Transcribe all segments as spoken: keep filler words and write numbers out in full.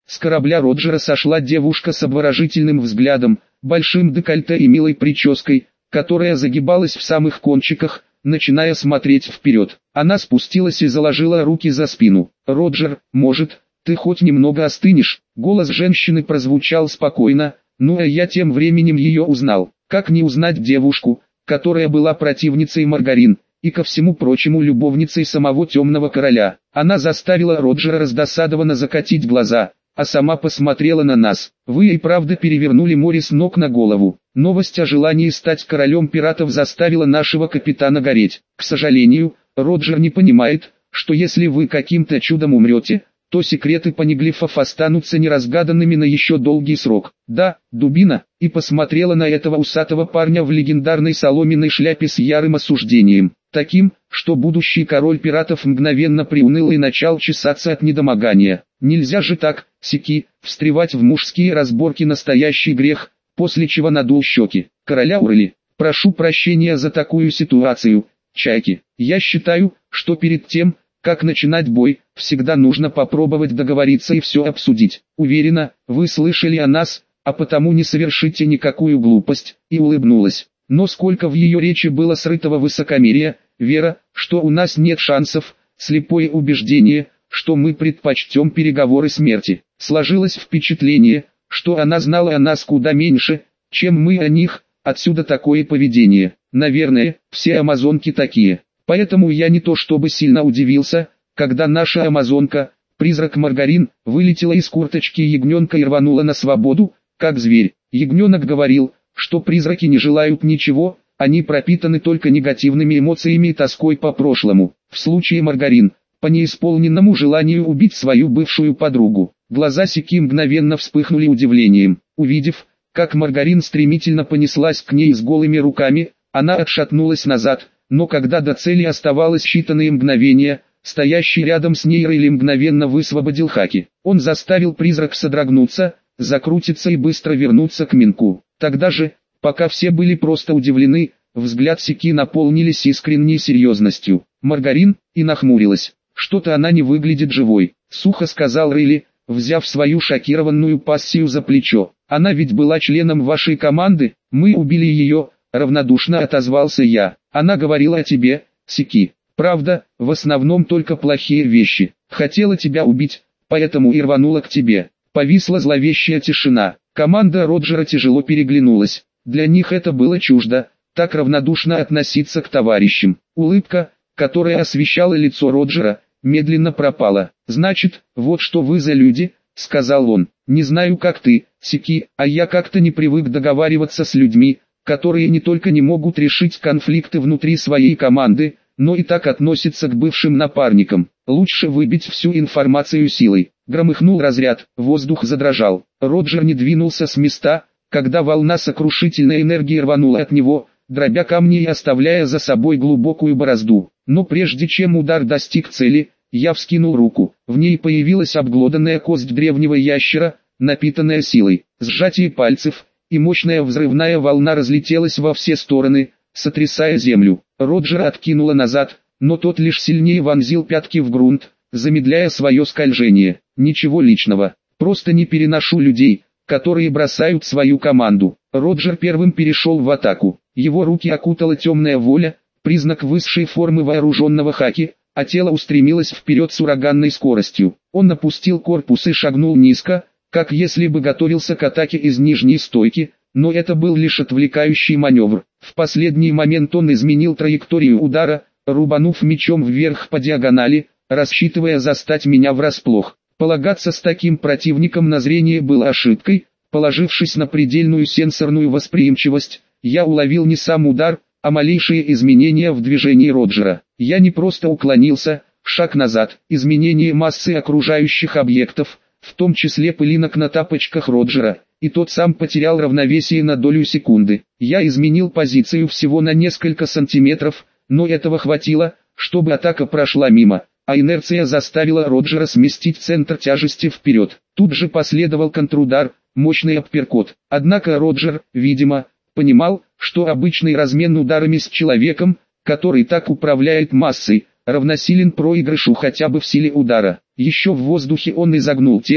С корабля Роджера сошла девушка с обворожительным взглядом, большим декольте и милой прической, которая загибалась в самых кончиках, начиная смотреть вперед. Она спустилась и заложила руки за спину. «Роджер, может, ты хоть немного остынешь?» Голос женщины прозвучал спокойно, ну а я тем временем ее узнал. Как не узнать девушку, которая была противницей Маргарин, и ко всему прочему любовницей самого Темного Короля. Она заставила Роджера раздосадованно закатить глаза, а сама посмотрела на нас. «Вы и правда перевернули море с ног на голову». Новость о желании стать королем пиратов заставила нашего капитана гореть. К сожалению, Роджер не понимает, что если вы каким-то чудом умрете, то секреты понеглифов останутся неразгаданными на еще долгий срок. Да, дубина, и посмотрела на этого усатого парня в легендарной соломенной шляпе с ярым осуждением. Таким, что будущий король пиратов мгновенно приуныл и начал чесаться от недомогания. Нельзя же так, сяки, встревать в мужские разборки, настоящий грех, после чего надул щеки. Короля Урли, прошу прощения за такую ситуацию, чайки. Я считаю, что перед тем, как начинать бой, всегда нужно попробовать договориться и все обсудить. Уверена, вы слышали о нас, а потому не совершите никакую глупость, и улыбнулась. Но сколько в ее речи было срытого высокомерия, вера, что у нас нет шансов, слепое убеждение, что мы предпочтем переговоры смерти. Сложилось впечатление, что она знала о нас куда меньше, чем мы о них, отсюда такое поведение. Наверное, все амазонки такие. Поэтому я не то чтобы сильно удивился, когда наша амазонка, призрак Маргарин, вылетела из курточки ягненка и рванула на свободу, как зверь. Ягненок говорил, что призраки не желают ничего, они пропитаны только негативными эмоциями и тоской по прошлому. В случае Маргарин, по неисполненному желанию убить свою бывшую подругу. Глаза Сики мгновенно вспыхнули удивлением. Увидев, как Маргарин стремительно понеслась к ней с голыми руками, она отшатнулась назад, но когда до цели оставалось считанные мгновения, стоящий рядом с ней Рейли мгновенно высвободил хаки. Он заставил призрак содрогнуться, закрутиться и быстро вернуться к Минку. Тогда же, пока все были просто удивлены, взгляд Сики наполнились искренней серьезностью. Маргарин и нахмурилась. «Что-то она не выглядит живой», — сухо сказал Рейли, взяв свою шокированную пассию за плечо. «Она ведь была членом вашей команды, мы убили ее», — равнодушно отозвался я. «Она говорила о тебе, Сики. Правда, в основном только плохие вещи. Хотела тебя убить, поэтому и рванула к тебе». Повисла зловещая тишина. Команда Роджера тяжело переглянулась. Для них это было чуждо, так равнодушно относиться к товарищам. Улыбка, которая освещала лицо Роджера, медленно пропала. «Значит, вот что вы за люди», — сказал он. «Не знаю, как ты, Сики, а я как-то не привык договариваться с людьми, которые не только не могут решить конфликты внутри своей команды, но и так относятся к бывшим напарникам. Лучше выбить всю информацию силой». Громыхнул разряд, воздух задрожал. Роджер не двинулся с места, когда волна сокрушительной энергии рванула от него, дробя камни и оставляя за собой глубокую борозду. Но прежде чем удар достиг цели, я вскинул руку. В ней появилась обглоданная кость древнего ящера, напитанная силой. Сжатие пальцев, и мощная взрывная волна разлетелась во все стороны, сотрясая землю. Роджера откинуло назад, но тот лишь сильнее вонзил пятки в грунт, замедляя свое скольжение. «Ничего личного, просто не переношу людей, которые бросают свою команду». Роджер первым перешел в атаку. Его руки окутала темная воля, признак высшей формы вооруженного хаки, а тело устремилось вперед с ураганной скоростью. Он опустил корпус и шагнул низко, как если бы готовился к атаке из нижней стойки, но это был лишь отвлекающий маневр. В последний момент он изменил траекторию удара, рубанув мечом вверх по диагонали, рассчитывая застать меня врасплох. Полагаться с таким противником на зрение было ошибкой. Положившись на предельную сенсорную восприимчивость, я уловил не сам удар, а малейшие изменения в движении Роджера. Я не просто уклонился, шаг назад, изменение массы окружающих объектов, в том числе пылинок на тапочках Роджера, и тот сам потерял равновесие на долю секунды. Я изменил позицию всего на несколько сантиметров, но этого хватило, чтобы атака прошла мимо, а инерция заставила Роджера сместить центр тяжести вперед. Тут же последовал контрудар, мощный апперкот. Однако Роджер, видимо, понимал, что обычный размен ударами с человеком, который так управляет массой, равносилен проигрышу хотя бы в силе удара. Еще в воздухе он изогнул тело,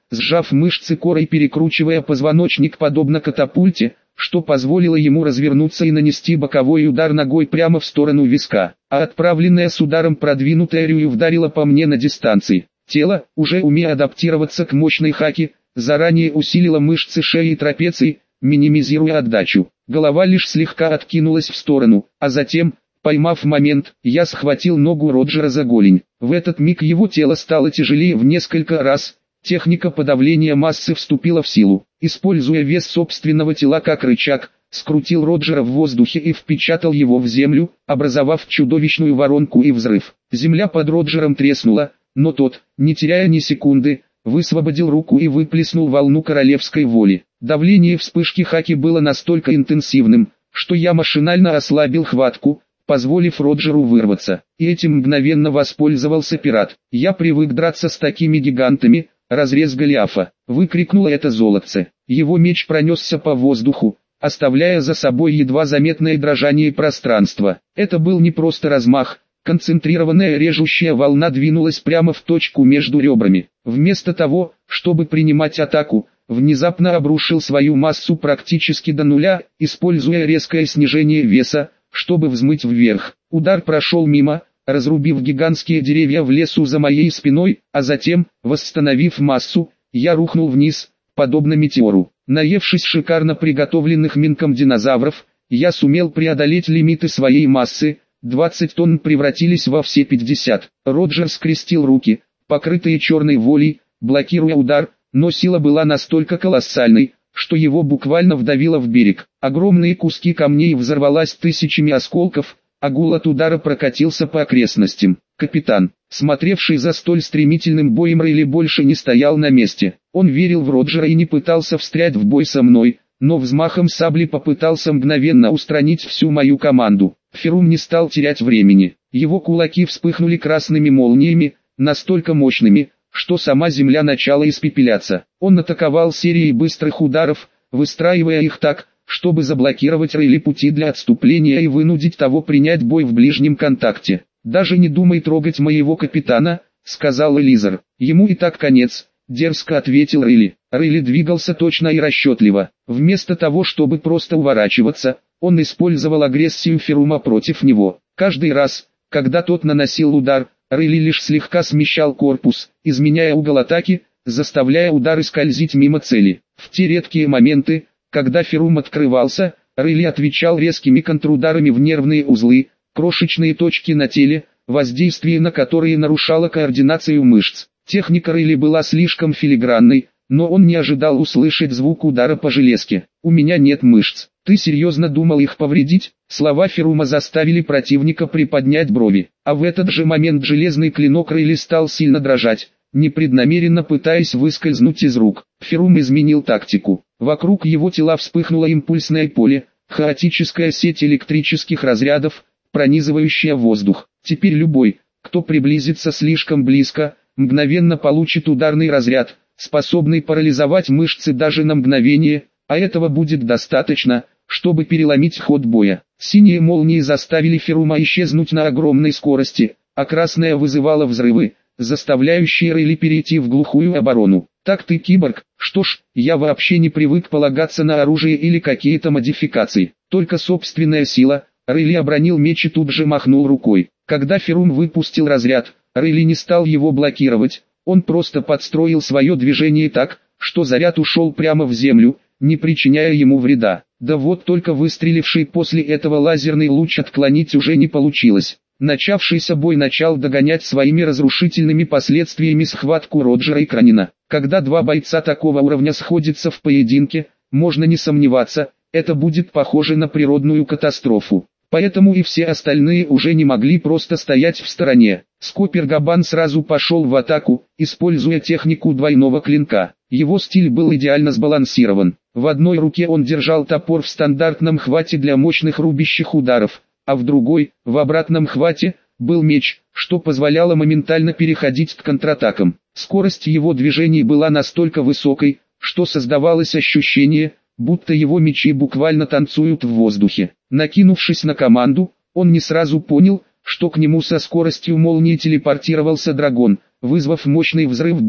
сжав мышцы кора и перекручивая позвоночник подобно катапульте, что позволило ему развернуться и нанести боковой удар ногой прямо в сторону виска, а отправленная с ударом продвинутая рюю вдарила по мне на дистанции. Тело, уже умея адаптироваться к мощной хаки, заранее усилило мышцы шеи и трапеции, минимизируя отдачу. Голова лишь слегка откинулась в сторону, а затем, поймав момент, я схватил ногу Роджера за голень. В этот миг его тело стало тяжелее в несколько раз. Техника подавления массы вступила в силу. Используя вес собственного тела как рычаг, скрутил Роджера в воздухе и впечатал его в землю, образовав чудовищную воронку и взрыв. Земля под Роджером треснула, но тот, не теряя ни секунды, высвободил руку и выплеснул волну королевской воли. Давление вспышки хаки было настолько интенсивным, что я машинально ослабил хватку, позволив Роджеру вырваться. И этим мгновенно воспользовался пират. Я привык драться с такими гигантами. «Разрез Голиафа!» — выкрикнуло это золотце. Его меч пронесся по воздуху, оставляя за собой едва заметное дрожание пространства. Это был не просто размах, концентрированная режущая волна двинулась прямо в точку между ребрами. Вместо того, чтобы принимать атаку, внезапно обрушил свою массу практически до нуля, используя резкое снижение веса, чтобы взмыть вверх. Удар прошел мимо, разрубив гигантские деревья в лесу за моей спиной, а затем, восстановив массу, я рухнул вниз, подобно метеору. Наевшись шикарно приготовленных минком динозавров, я сумел преодолеть лимиты своей массы, двадцать тонн превратились во все пятьдесят. Роджер скрестил руки, покрытые черной волей, блокируя удар, но сила была настолько колоссальной, что его буквально вдавило в берег. Огромные куски камней взорвалась тысячами осколков, а гул от удара прокатился по окрестностям. Капитан, смотревший за столь стремительным боем, Рейли больше не стоял на месте. Он верил в Роджера и не пытался встрять в бой со мной, но взмахом сабли попытался мгновенно устранить всю мою команду. Ферум не стал терять времени. Его кулаки вспыхнули красными молниями, настолько мощными, что сама земля начала испепеляться. Он атаковал серией быстрых ударов, выстраивая их так, чтобы заблокировать Рейли пути для отступления и вынудить того принять бой в ближнем контакте. «Даже не думай трогать моего капитана», — сказал Элизар. «Ему и так конец», — дерзко ответил Рейли. Рейли двигался точно и расчетливо. Вместо того, чтобы просто уворачиваться, он использовал агрессию Ферума против него. Каждый раз, когда тот наносил удар, Рейли лишь слегка смещал корпус, изменяя угол атаки, заставляя удары скользить мимо цели. В те редкие моменты, когда Ферум открывался, Рейли отвечал резкими контрударами в нервные узлы, крошечные точки на теле, воздействие на которые нарушало координацию мышц. Техника Рейли была слишком филигранной, но он не ожидал услышать звук удара по железке. «У меня нет мышц. Ты серьезно думал их повредить?» Слова Ферума заставили противника приподнять брови. А в этот же момент железный клинок Рейли стал сильно дрожать, непреднамеренно пытаясь выскользнуть из рук. Ферум изменил тактику. Вокруг его тела вспыхнуло импульсное поле, хаотическая сеть электрических разрядов, пронизывающая воздух. Теперь любой, кто приблизится слишком близко, мгновенно получит ударный разряд, способный парализовать мышцы даже на мгновение, а этого будет достаточно, чтобы переломить ход боя. Синие молнии заставили Ферума исчезнуть на огромной скорости, а красная вызывала взрывы, заставляющие Рейли перейти в глухую оборону. «Так ты киборг? Что ж, я вообще не привык полагаться на оружие или какие-то модификации. Только собственная сила». Рейли обронил меч и тут же махнул рукой. Когда Ферум выпустил разряд, Рейли не стал его блокировать, он просто подстроил свое движение так, что заряд ушел прямо в землю, не причиняя ему вреда. Да вот только выстреливший после этого лазерный луч отклонить уже не получилось. Начавшийся бой начал догонять своими разрушительными последствиями схватку Роджера и Кранина. Когда два бойца такого уровня сходятся в поединке, можно не сомневаться, это будет похоже на природную катастрофу. Поэтому и все остальные уже не могли просто стоять в стороне. Скопер Габан сразу пошел в атаку, используя технику двойного клинка. Его стиль был идеально сбалансирован. В одной руке он держал топор в стандартном хвате для мощных рубящих ударов, а в другой, в обратном хвате, был меч, что позволяло моментально переходить к контратакам. Скорость его движений была настолько высокой, что создавалось ощущение, будто его мечи буквально танцуют в воздухе. Накинувшись на команду, он не сразу понял, что к нему со скоростью молнии телепортировался дракон, вызвав мощный взрыв бури,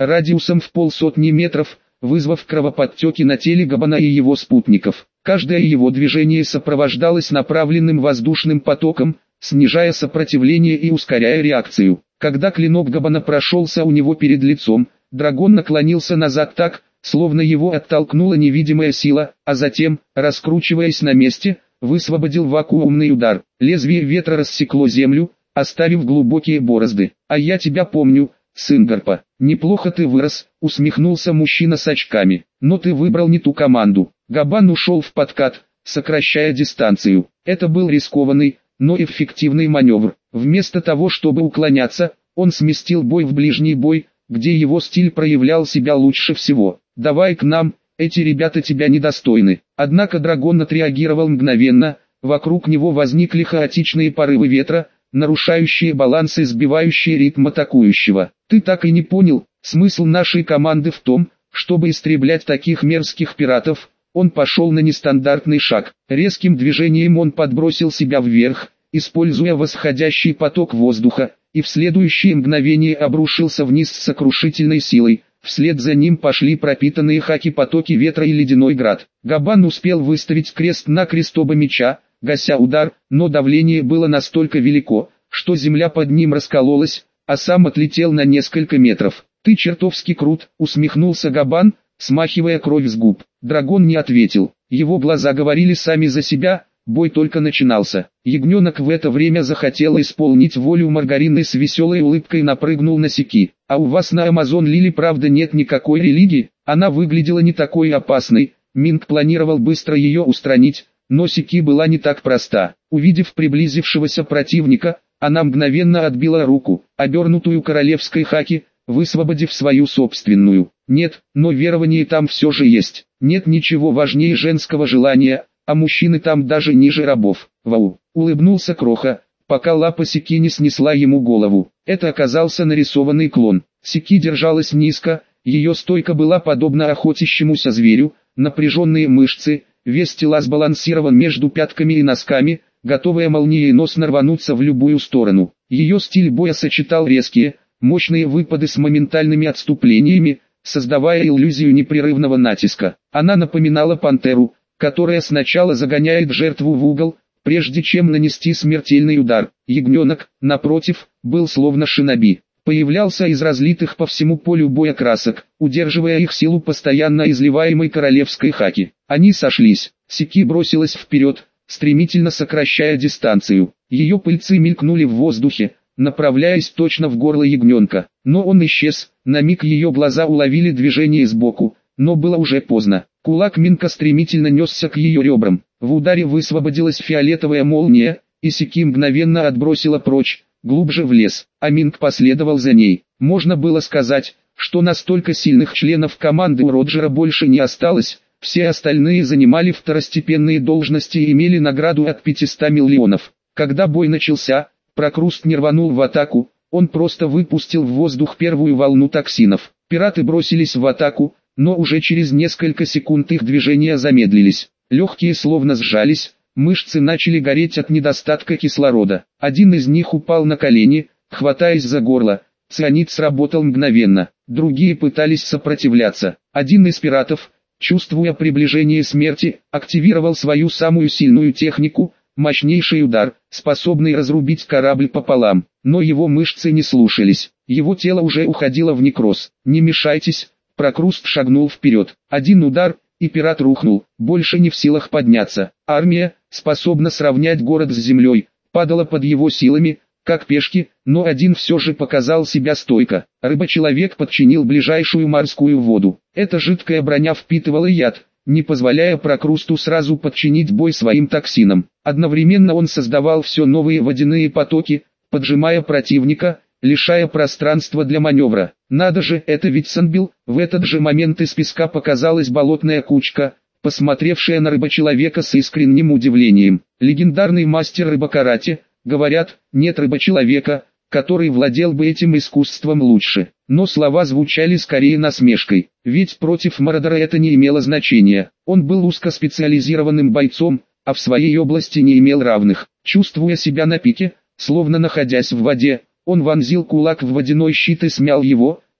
радиусом в полсотни метров, вызвав кровоподтеки на теле Габана и его спутников. Каждое его движение сопровождалось направленным воздушным потоком, снижая сопротивление и ускоряя реакцию. Когда клинок Габана прошелся у него перед лицом, дракон наклонился назад так, словно его оттолкнула невидимая сила, а затем, раскручиваясь на месте, высвободил вакуумный удар. Лезвие ветра рассекло землю, оставив глубокие борозды. «А я тебя помню, сын Гарпа. Неплохо ты вырос», — усмехнулся мужчина с очками. «Но ты выбрал не ту команду». Габан ушел в подкат, сокращая дистанцию. Это был рискованный, но эффективный маневр. Вместо того, чтобы уклоняться, он сместил бой в ближний бой, где его стиль проявлял себя лучше всего. «Давай к нам, эти ребята тебя недостойны». Однако дракон отреагировал мгновенно, вокруг него возникли хаотичные порывы ветра, нарушающие баланс и сбивающие ритм атакующего. «Ты так и не понял, смысл нашей команды в том, чтобы истреблять таких мерзких пиратов». Он пошел на нестандартный шаг. Резким движением он подбросил себя вверх, используя восходящий поток воздуха, и в следующее мгновение обрушился вниз с сокрушительной силой. Вслед за ним пошли пропитанные хаки потоки ветра и ледяной град. Габан успел выставить крест-накрест оба меча, гася удар, но давление было настолько велико, что земля под ним раскололась, а сам отлетел на несколько метров. «Ты чертовски крут», — усмехнулся Габан, смахивая кровь с губ. Дракон не ответил. Его глаза говорили сами за себя, бой только начинался. Ягненок в это время захотел исполнить волю Маргарины и с веселой улыбкой напрыгнул на Сики. «А у вас на Амазон Лили правда нет никакой религии?» Она выглядела не такой опасной. Минг планировал быстро ее устранить, но Сики была не так проста. Увидев приблизившегося противника, она мгновенно отбила руку, обернутую королевской хаки, высвободив свою собственную. Нет, но верование там все же есть. Нет ничего важнее женского желания, а мужчины там даже ниже рабов. Вау, улыбнулся Кроха, пока лапа Сики не снесла ему голову. Это оказался нарисованный клон. Сики держалась низко, ее стойка была подобна охотящемуся зверю, напряженные мышцы, вес тела сбалансирован между пятками и носками, готовая молниеносно рвануться в любую сторону. Ее стиль боя сочетал резкие, мощные выпады с моментальными отступлениями, создавая иллюзию непрерывного натиска. Она напоминала пантеру, которая сначала загоняет жертву в угол, прежде чем нанести смертельный удар. Ягненок, напротив, был словно шиноби. Появлялся из разлитых по всему полю боя красок, удерживая их силу постоянно изливаемой королевской хаки. Они сошлись. Сики бросилась вперед, стремительно сокращая дистанцию. Ее пыльцы мелькнули в воздухе, направляясь точно в горло ягненка. Но он исчез, на миг ее глаза уловили движение сбоку, но было уже поздно. Кулак Минка стремительно несся к ее ребрам. В ударе высвободилась фиолетовая молния, и Сики мгновенно отбросила прочь, глубже в лес, а Минк последовал за ней. Можно было сказать, что настолько сильных членов команды у Роджера больше не осталось, все остальные занимали второстепенные должности и имели награду от пятисот миллионов. Когда бой начался, Прокруст не рванул в атаку, он просто выпустил в воздух первую волну токсинов. Пираты бросились в атаку, но уже через несколько секунд их движения замедлились. Легкие словно сжались, мышцы начали гореть от недостатка кислорода. Один из них упал на колени, хватаясь за горло. Цианид сработал мгновенно. Другие пытались сопротивляться. Один из пиратов, чувствуя приближение смерти, активировал свою самую сильную технику, мощнейший удар, способный разрубить корабль пополам. Но его мышцы не слушались. Его тело уже уходило в некроз. «Не мешайтесь», Прокруст шагнул вперед. Один удар, и пират рухнул, больше не в силах подняться. Армия, способна сравнять город с землей, падала под его силами, как пешки, но один все же показал себя стойко. Рыба-человек подчинил ближайшую морскую воду. Эта жидкая броня впитывала яд, не позволяя Прокрусту сразу подчинить бой своим токсинам. Одновременно он создавал все новые водяные потоки, поджимая противника, лишая пространства для маневра. Надо же, это ведь Санбил. В этот же момент из песка показалась болотная кучка, посмотревшая на рыба-человека с искренним удивлением. Легендарный мастер рыбакарате, говорят, нет рыба-человека, который владел бы этим искусством лучше. Но слова звучали скорее насмешкой, ведь против Мародера это не имело значения. Он был узкоспециализированным бойцом, а в своей области не имел равных. Чувствуя себя на пике, словно находясь в воде, он вонзил кулак в водяной щит и смял его,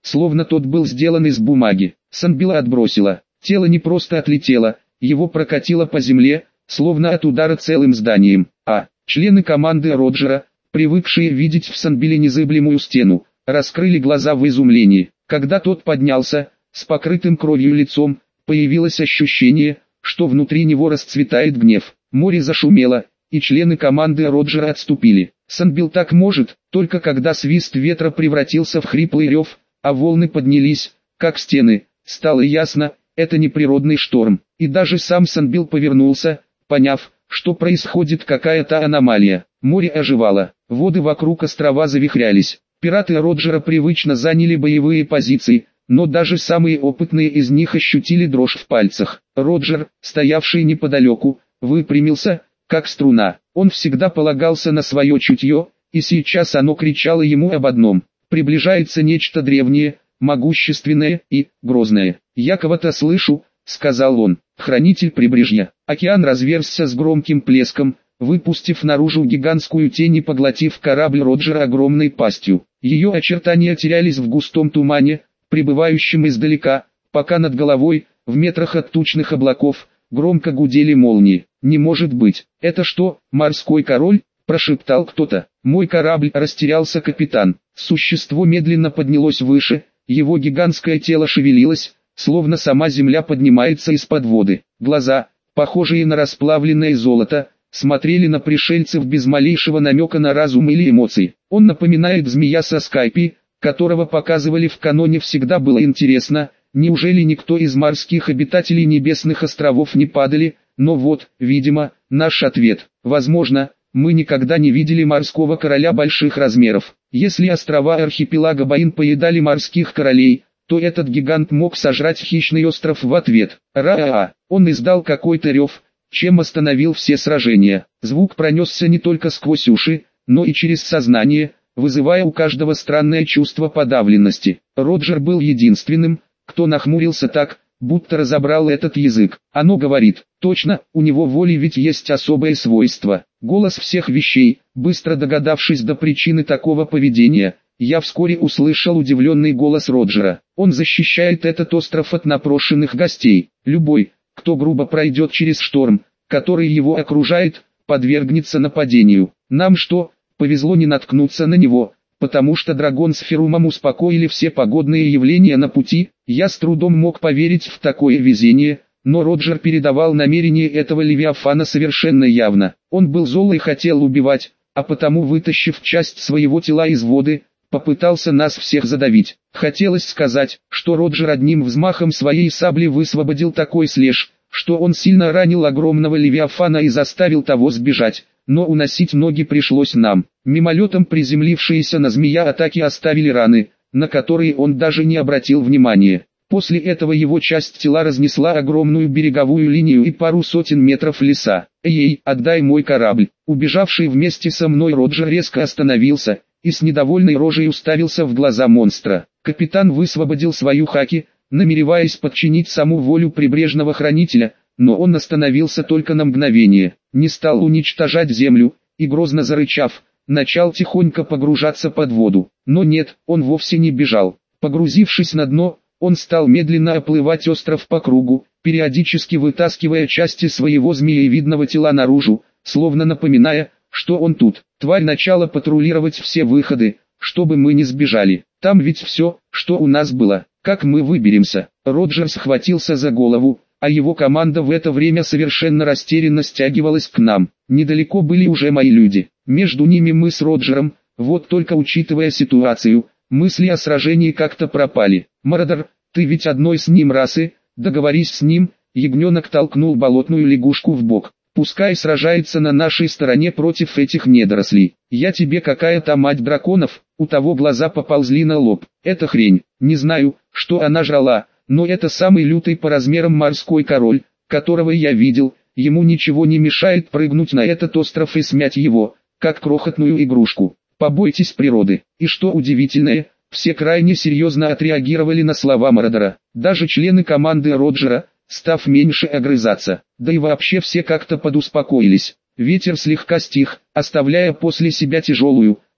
словно тот был сделан из бумаги. Санбила отбросила. Тело не просто отлетело, его прокатило по земле, словно от удара целым зданием. А члены команды Роджера, привыкшие видеть в Санбиле незыблемую стену, раскрыли глаза в изумлении. Когда тот поднялся, с покрытым кровью лицом, появилось ощущение, что внутри него расцветает гнев. Море зашумело, и члены команды Роджера отступили. Санбил так может, только когда свист ветра превратился в хриплый рев, а волны поднялись, как стены. Стало ясно, это не природный шторм. И даже сам Санбил повернулся, поняв, что происходит какая-то аномалия. Море оживало, воды вокруг острова завихрялись. Пираты Роджера привычно заняли боевые позиции, но даже самые опытные из них ощутили дрожь в пальцах. Роджер, стоявший неподалеку, выпрямился, как струна. Он всегда полагался на свое чутье, и сейчас оно кричало ему об одном: приближается нечто древнее, могущественное и грозное. «Я кого-то слышу», — сказал он. Хранитель прибрежья. Океан разверзся с громким плеском, выпустив наружу гигантскую тень и поглотив корабль Роджера огромной пастью. Ее очертания терялись в густом тумане, прибывающем издалека, пока над головой, в метрах от тучных облаков, громко гудели молнии. «Не может быть! Это что, морской король?» – прошептал кто-то. «Мой корабль!» – растерялся капитан. Существо медленно поднялось выше, его гигантское тело шевелилось, словно сама земля поднимается из-под воды. Глаза, похожие на расплавленное золото, смотрели на пришельцев без малейшего намека на разум или эмоций. Он напоминает змея со Скайпи, которого показывали в каноне. Всегда было интересно, неужели никто из морских обитателей небесных островов не падали? Но вот, видимо, наш ответ. Возможно, мы никогда не видели морского короля больших размеров. Если острова архипелага Баин поедали морских королей, то этот гигант мог сожрать хищный остров в ответ. Ра-а-а! Он издал какой-то рев, чем остановил все сражения. Звук пронесся не только сквозь уши, но и через сознание, вызывая у каждого странное чувство подавленности. Роджер был единственным, кто нахмурился так, будто разобрал этот язык. Оно говорит: точно, у него воли ведь есть особое свойство. Голос всех вещей. Быстро догадавшись до причины такого поведения, я вскоре услышал удивленный голос Роджера. Он защищает этот остров от напрошенных гостей. Любой, кто грубо пройдет через шторм, который его окружает, подвергнется нападению. Нам что, повезло не наткнуться на него, потому что Драгон с Ферумом успокоили все погодные явления на пути? Я с трудом мог поверить в такое везение, но Роджер передавал намерения этого Левиафана совершенно явно. Он был зол и хотел убивать, а потому, вытащив часть своего тела из воды, попытался нас всех задавить. Хотелось сказать, что Роджер одним взмахом своей сабли высвободил такой слэш, что он сильно ранил огромного Левиафана и заставил того сбежать, но уносить ноги пришлось нам. Мимолетом приземлившиеся на змея атаки оставили раны, на которые он даже не обратил внимания. После этого его часть тела разнесла огромную береговую линию и пару сотен метров леса. «Эй, отдай мой корабль!» Убежавший вместе со мной Роджер резко остановился и с недовольной рожей уставился в глаза монстра. Капитан высвободил свою хаки, намереваясь подчинить саму волю прибрежного хранителя, но он остановился только на мгновение, не стал уничтожать землю, и грозно зарычав, начал тихонько погружаться под воду. Но нет, он вовсе не бежал. Погрузившись на дно, он стал медленно оплывать остров по кругу, периодически вытаскивая части своего змеевидного тела наружу, словно напоминая, что он тут. Тварь начала патрулировать все выходы, чтобы мы не сбежали. Там ведь все, что у нас было. Как мы выберемся? Роджер схватился за голову, а его команда в это время совершенно растерянно стягивалась к нам. Недалеко были уже мои люди. Между ними мы с Роджером. Вот только, учитывая ситуацию, мысли о сражении как-то пропали. «Мародер, ты ведь одной с ним расы, договорись с ним». Ягненок толкнул болотную лягушку в бок. «Пускай сражается на нашей стороне против этих недорослей. Я тебе какая-то мать драконов». У того глаза поползли на лоб. «Это хрень. Не знаю, что она жрала, но это самый лютый по размерам морской король, которого я видел. Ему ничего не мешает прыгнуть на этот остров и смять его, как крохотную игрушку. Побойтесь природы». И что удивительное, все крайне серьезно отреагировали на слова Мародера. Даже члены команды Роджера, став меньше огрызаться. Да и вообще все как-то подуспокоились. Ветер слегка стих, оставляя после себя тяжелую,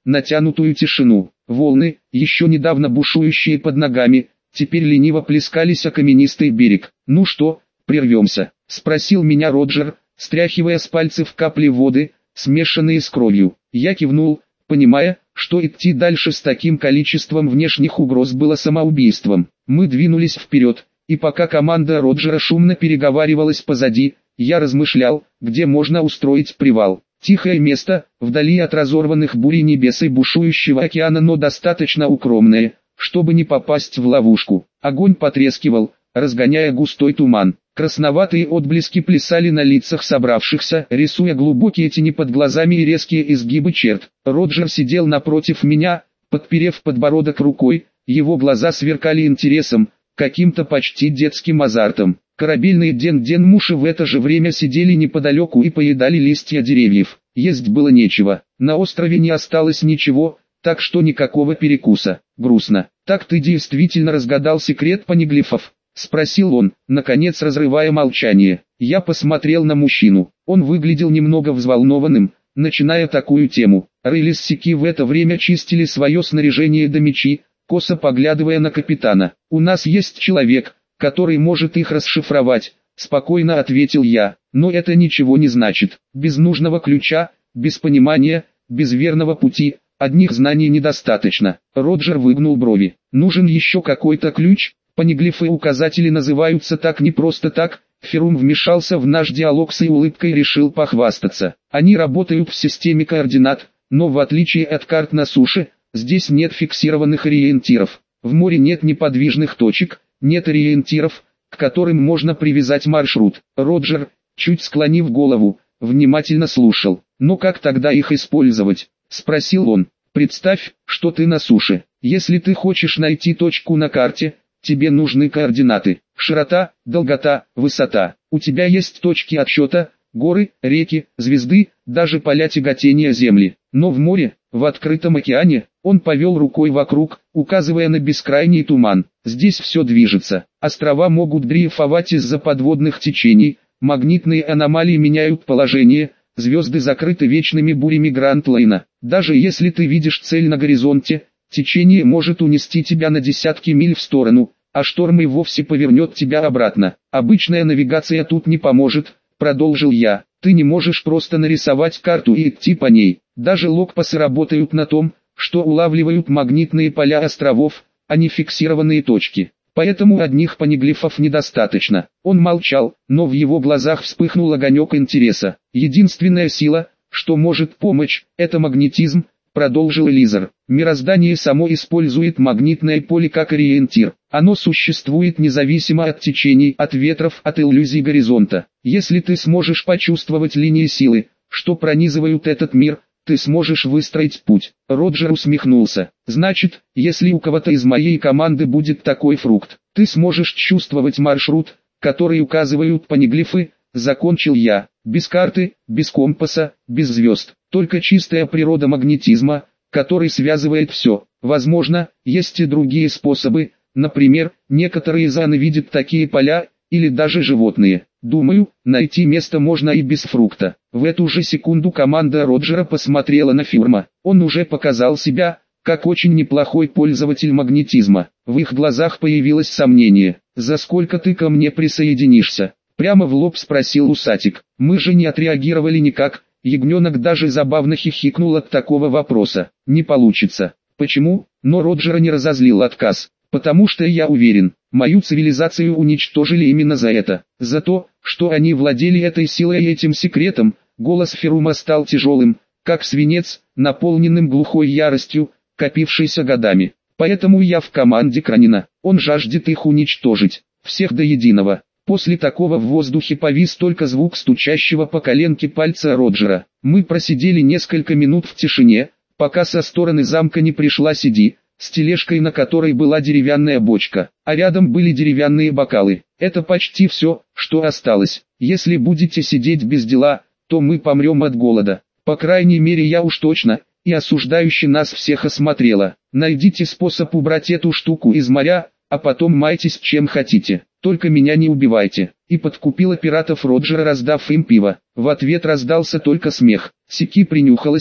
натянутую тишину. Волны, еще недавно бушующие под ногами, теперь лениво плескались о каменистый берег. «Ну что, прервемся?» — спросил меня Роджер, стряхивая с пальцев капли воды, смешанные с кровью. Я кивнул, понимая, что идти дальше с таким количеством внешних угроз было самоубийством. Мы двинулись вперед, и пока команда Роджера шумно переговаривалась позади, я размышлял, где можно устроить привал. Тихое место, вдали от разорванных бурей небес и бушующего океана, но достаточно укромное, чтобы не попасть в ловушку. Огонь потрескивал, разгоняя густой туман. Красноватые отблески плясали на лицах собравшихся, рисуя глубокие тени под глазами и резкие изгибы черт. Роджер сидел напротив меня, подперев подбородок рукой, его глаза сверкали интересом, каким-то почти детским азартом. Корабельные ден-ден-муши в это же время сидели неподалеку и поедали листья деревьев. Есть было нечего, на острове не осталось ничего, так что никакого перекуса. Грустно. «Так ты действительно разгадал секрет понеглифов?» — спросил он, наконец разрывая молчание. Я посмотрел на мужчину. Он выглядел немного взволнованным, начиная такую тему. Рейли с Сики в это время чистили свое снаряжение до мечи, косо поглядывая на капитана. «У нас есть человек, который может их расшифровать», — спокойно ответил я. «Но это ничего не значит. Без нужного ключа, без понимания, без верного пути, одних знаний недостаточно». Роджер выгнул брови. «Нужен еще какой-то ключ?» Понеглифы указатели называются так не просто так. Ферум вмешался в наш диалог с и улыбкой решил похвастаться. Они работают в системе координат, но в отличие от карт на суше, здесь нет фиксированных ориентиров. В море нет неподвижных точек, нет ориентиров, к которым можно привязать маршрут. Роджер, чуть склонив голову, внимательно слушал. «Но как тогда их использовать?» — спросил он. «Представь, что ты на суше. Если ты хочешь найти точку на карте, тебе нужны координаты. Широта, долгота, высота. У тебя есть точки отсчета, горы, реки, звезды, даже поля тяготения Земли. Но в море, в открытом океане, он повел рукой вокруг, указывая на бескрайний туман. Здесь все движется. Острова могут дрейфовать из-за подводных течений, магнитные аномалии меняют положение, звезды закрыты вечными бурями Гранд-Лайна. Даже если ты видишь цель на горизонте, течение может унести тебя на десятки миль в сторону, а шторм и вовсе повернет тебя обратно. Обычная навигация тут не поможет, продолжил я. Ты не можешь просто нарисовать карту и идти по ней. Даже локпасы работают на том, что улавливают магнитные поля островов, а не фиксированные точки. Поэтому одних понеглифов недостаточно. Он молчал, но в его глазах вспыхнул огонек интереса. Единственная сила, что может помочь, это магнетизм, продолжил Элизар. Мироздание само использует магнитное поле как ориентир. Оно существует независимо от течений, от ветров, от иллюзий горизонта. Если ты сможешь почувствовать линии силы, что пронизывают этот мир, ты сможешь выстроить путь. Роджер усмехнулся. Значит, если у кого-то из моей команды будет такой фрукт, ты сможешь чувствовать маршрут, который указывают понеглифы, закончил я. Без карты, без компаса, без звезд. Только чистая природа магнетизма, который связывает все. Возможно, есть и другие способы, например, некоторые заны видят такие поля, или даже животные. Думаю, найти место можно и без фрукта. В эту же секунду команда Роджера посмотрела на Фюрма. Он уже показал себя, как очень неплохой пользователь магнетизма. В их глазах появилось сомнение. «За сколько ты ко мне присоединишься?» Прямо в лоб спросил Усатик. Мы же не отреагировали никак. Ягненок даже забавно хихикнул от такого вопроса. Не получится. Почему? Но Роджера не разозлил отказ. Потому что я уверен, мою цивилизацию уничтожили именно за это. За то, что они владели этой силой и этим секретом. Голос Ферума стал тяжелым, как свинец, наполненным глухой яростью, копившейся годами. Поэтому я в команде Кранина. Он жаждет их уничтожить. Всех до единого. После такого в воздухе повис только звук стучащего по коленке пальца Роджера. Мы просидели несколько минут в тишине, пока со стороны замка не пришла Сиди, с тележкой, на которой была деревянная бочка, а рядом были деревянные бокалы. Это почти все, что осталось. Если будете сидеть без дела, то мы помрем от голода. По крайней мере я уж точно, и осуждающе нас всех осмотрела. Найдите способ убрать эту штуку из моря, а потом майтесь чем хотите. Только меня не убивайте. И подкупила пиратов Роджера, раздав им пиво. В ответ раздался только смех. Сики принюхалась,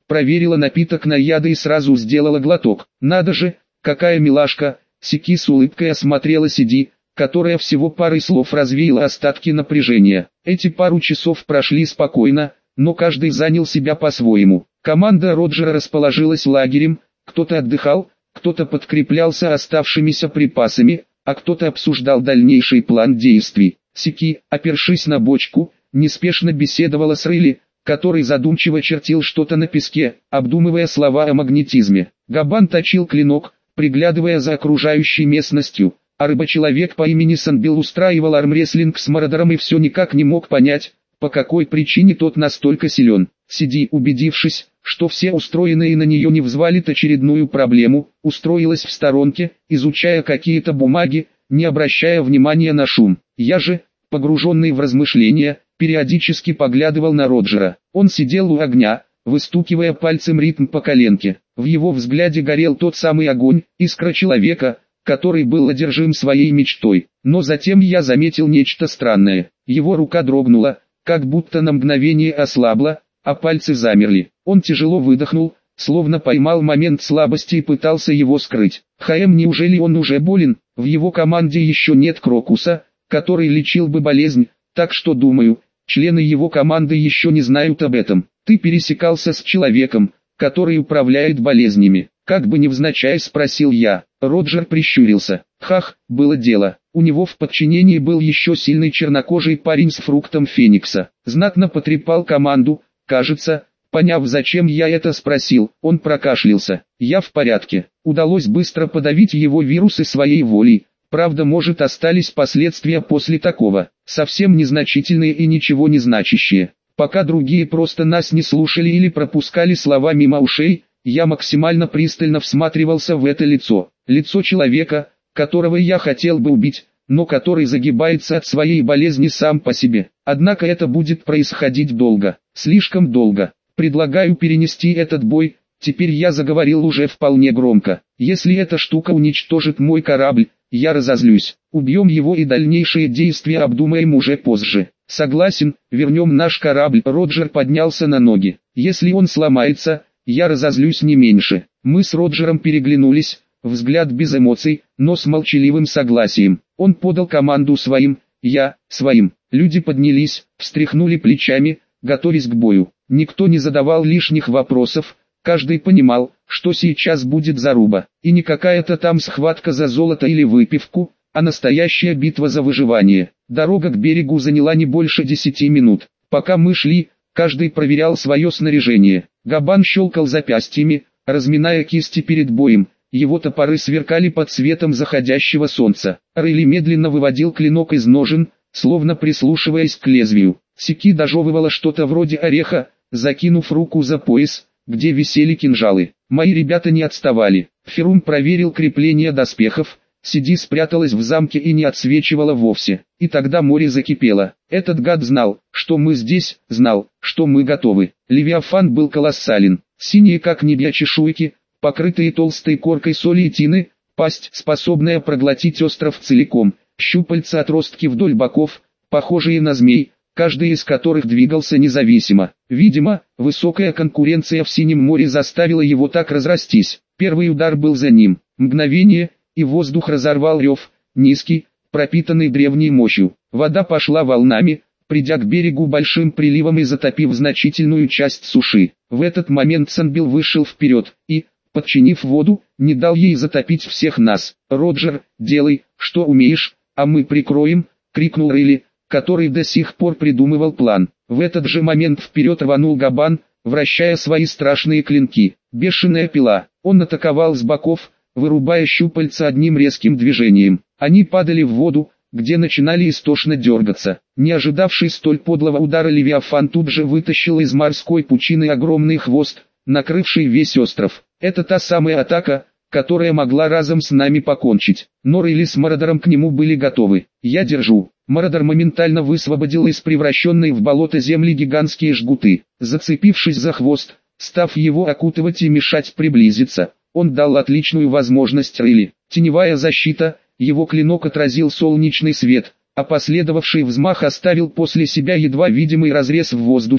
проверила напиток на яды и сразу сделала глоток. «Надо же, какая милашка!» Сики с улыбкой осмотрела Сиди, которая всего парой слов развеяла остатки напряжения. Эти пару часов прошли спокойно, но каждый занял себя по-своему. Команда Роджера расположилась лагерем, кто-то отдыхал, кто-то подкреплялся оставшимися припасами, а кто-то обсуждал дальнейший план действий. Сики, опершись на бочку, неспешно беседовала с Рейли, который задумчиво чертил что-то на песке, обдумывая слова о магнетизме. Габан точил клинок, приглядывая за окружающей местностью, а рыба-человек по имени Санбил устраивал армрестлинг с Мародером и все никак не мог понять, по какой причине тот настолько силен. Сиди, убедившись, что все устроенные на нее не взвалит очередную проблему, устроилась в сторонке, изучая какие-то бумаги, не обращая внимания на шум. Я же, погруженный в размышления, периодически поглядывал на Роджера. Он сидел у огня, выстукивая пальцем ритм по коленке. В его взгляде горел тот самый огонь, искра человека, который был одержим своей мечтой. Но затем я заметил нечто странное. Его рука дрогнула, как будто на мгновение ослабла, а пальцы замерли. Он тяжело выдохнул, словно поймал момент слабости и пытался его скрыть. ХМ, неужели он уже болен? В его команде еще нет Крокуса, который лечил бы болезнь, так что думаю, члены его команды еще не знают об этом. Ты пересекался с человеком, который управляет болезнями. Как бы невзначай спросил я. Роджер прищурился. Хах, было дело. У него в подчинении был еще сильный чернокожий парень с фруктом Феникса. Знатно потрепал команду, кажется. Поняв, зачем я это спросил, он прокашлялся. Я в порядке. Удалось быстро подавить его вирусы своей волей. Правда, может, остались последствия после такого, совсем незначительные и ничего не значащие. Пока другие просто нас не слушали или пропускали слова мимо ушей, я максимально пристально всматривался в это лицо. Лицо человека, которого я хотел бы убить, но который загибается от своей болезни сам по себе. Однако это будет происходить долго, слишком долго. Предлагаю перенести этот бой, теперь я заговорил уже вполне громко. Если эта штука уничтожит мой корабль, я разозлюсь. Убьем его и дальнейшие действия обдумаем уже позже. Согласен, вернем наш корабль. Роджер поднялся на ноги. Если он сломается, я разозлюсь не меньше. Мы с Роджером переглянулись, взгляд без эмоций, но с молчаливым согласием. Он подал команду своим, я, своим. Люди поднялись, встряхнули плечами, готовясь к бою. Никто не задавал лишних вопросов. Каждый понимал, что сейчас будет заруба, и не какая-то там схватка за золото или выпивку, а настоящая битва за выживание. Дорога к берегу заняла не больше десяти минут. Пока мы шли, каждый проверял свое снаряжение. Габан щелкал запястьями, разминая кисти перед боем, его топоры сверкали под светом заходящего солнца. Рейли медленно выводил клинок из ножен, словно прислушиваясь к лезвию. Сики дожевывала что-то вроде ореха, закинув руку за пояс, где висели кинжалы. Мои ребята не отставали. Ферум проверил крепление доспехов, Сиди спряталась в замке и не отсвечивала вовсе. И тогда море закипело. Этот гад знал, что мы здесь, знал, что мы готовы. Левиафан был колоссален. Синие как небья чешуйки, покрытые толстой коркой соли и тины, пасть, способная проглотить остров целиком, щупальца отростки вдоль боков, похожие на змей, каждый из которых двигался независимо. Видимо, высокая конкуренция в Синем море заставила его так разрастись. Первый удар был за ним. Мгновение, и воздух разорвал рев, низкий, пропитанный древней мощью. Вода пошла волнами, придя к берегу большим приливом и затопив значительную часть суши. В этот момент Санбил вышел вперед и, подчинив воду, не дал ей затопить всех нас. «Роджер, делай, что умеешь, а мы прикроем», — крикнул Рейли, который до сих пор придумывал план. В этот же момент вперед рванул Габан, вращая свои страшные клинки. Бешеная пила. Он атаковал с боков, вырубая щупальца одним резким движением. Они падали в воду, где начинали истошно дергаться. Не ожидавший столь подлого удара Левиафан тут же вытащил из морской пучины огромный хвост, накрывший весь остров. Это та самая атака, которая могла разом с нами покончить. Но Рейли с Мародером к нему были готовы. «Я держу». Мародер моментально высвободил из превращенной в болото земли гигантские жгуты. Зацепившись за хвост, став его окутывать и мешать приблизиться, он дал отличную возможность Рейли. Теневая защита, его клинок отразил солнечный свет, а последовавший взмах оставил после себя едва видимый разрез в воздухе,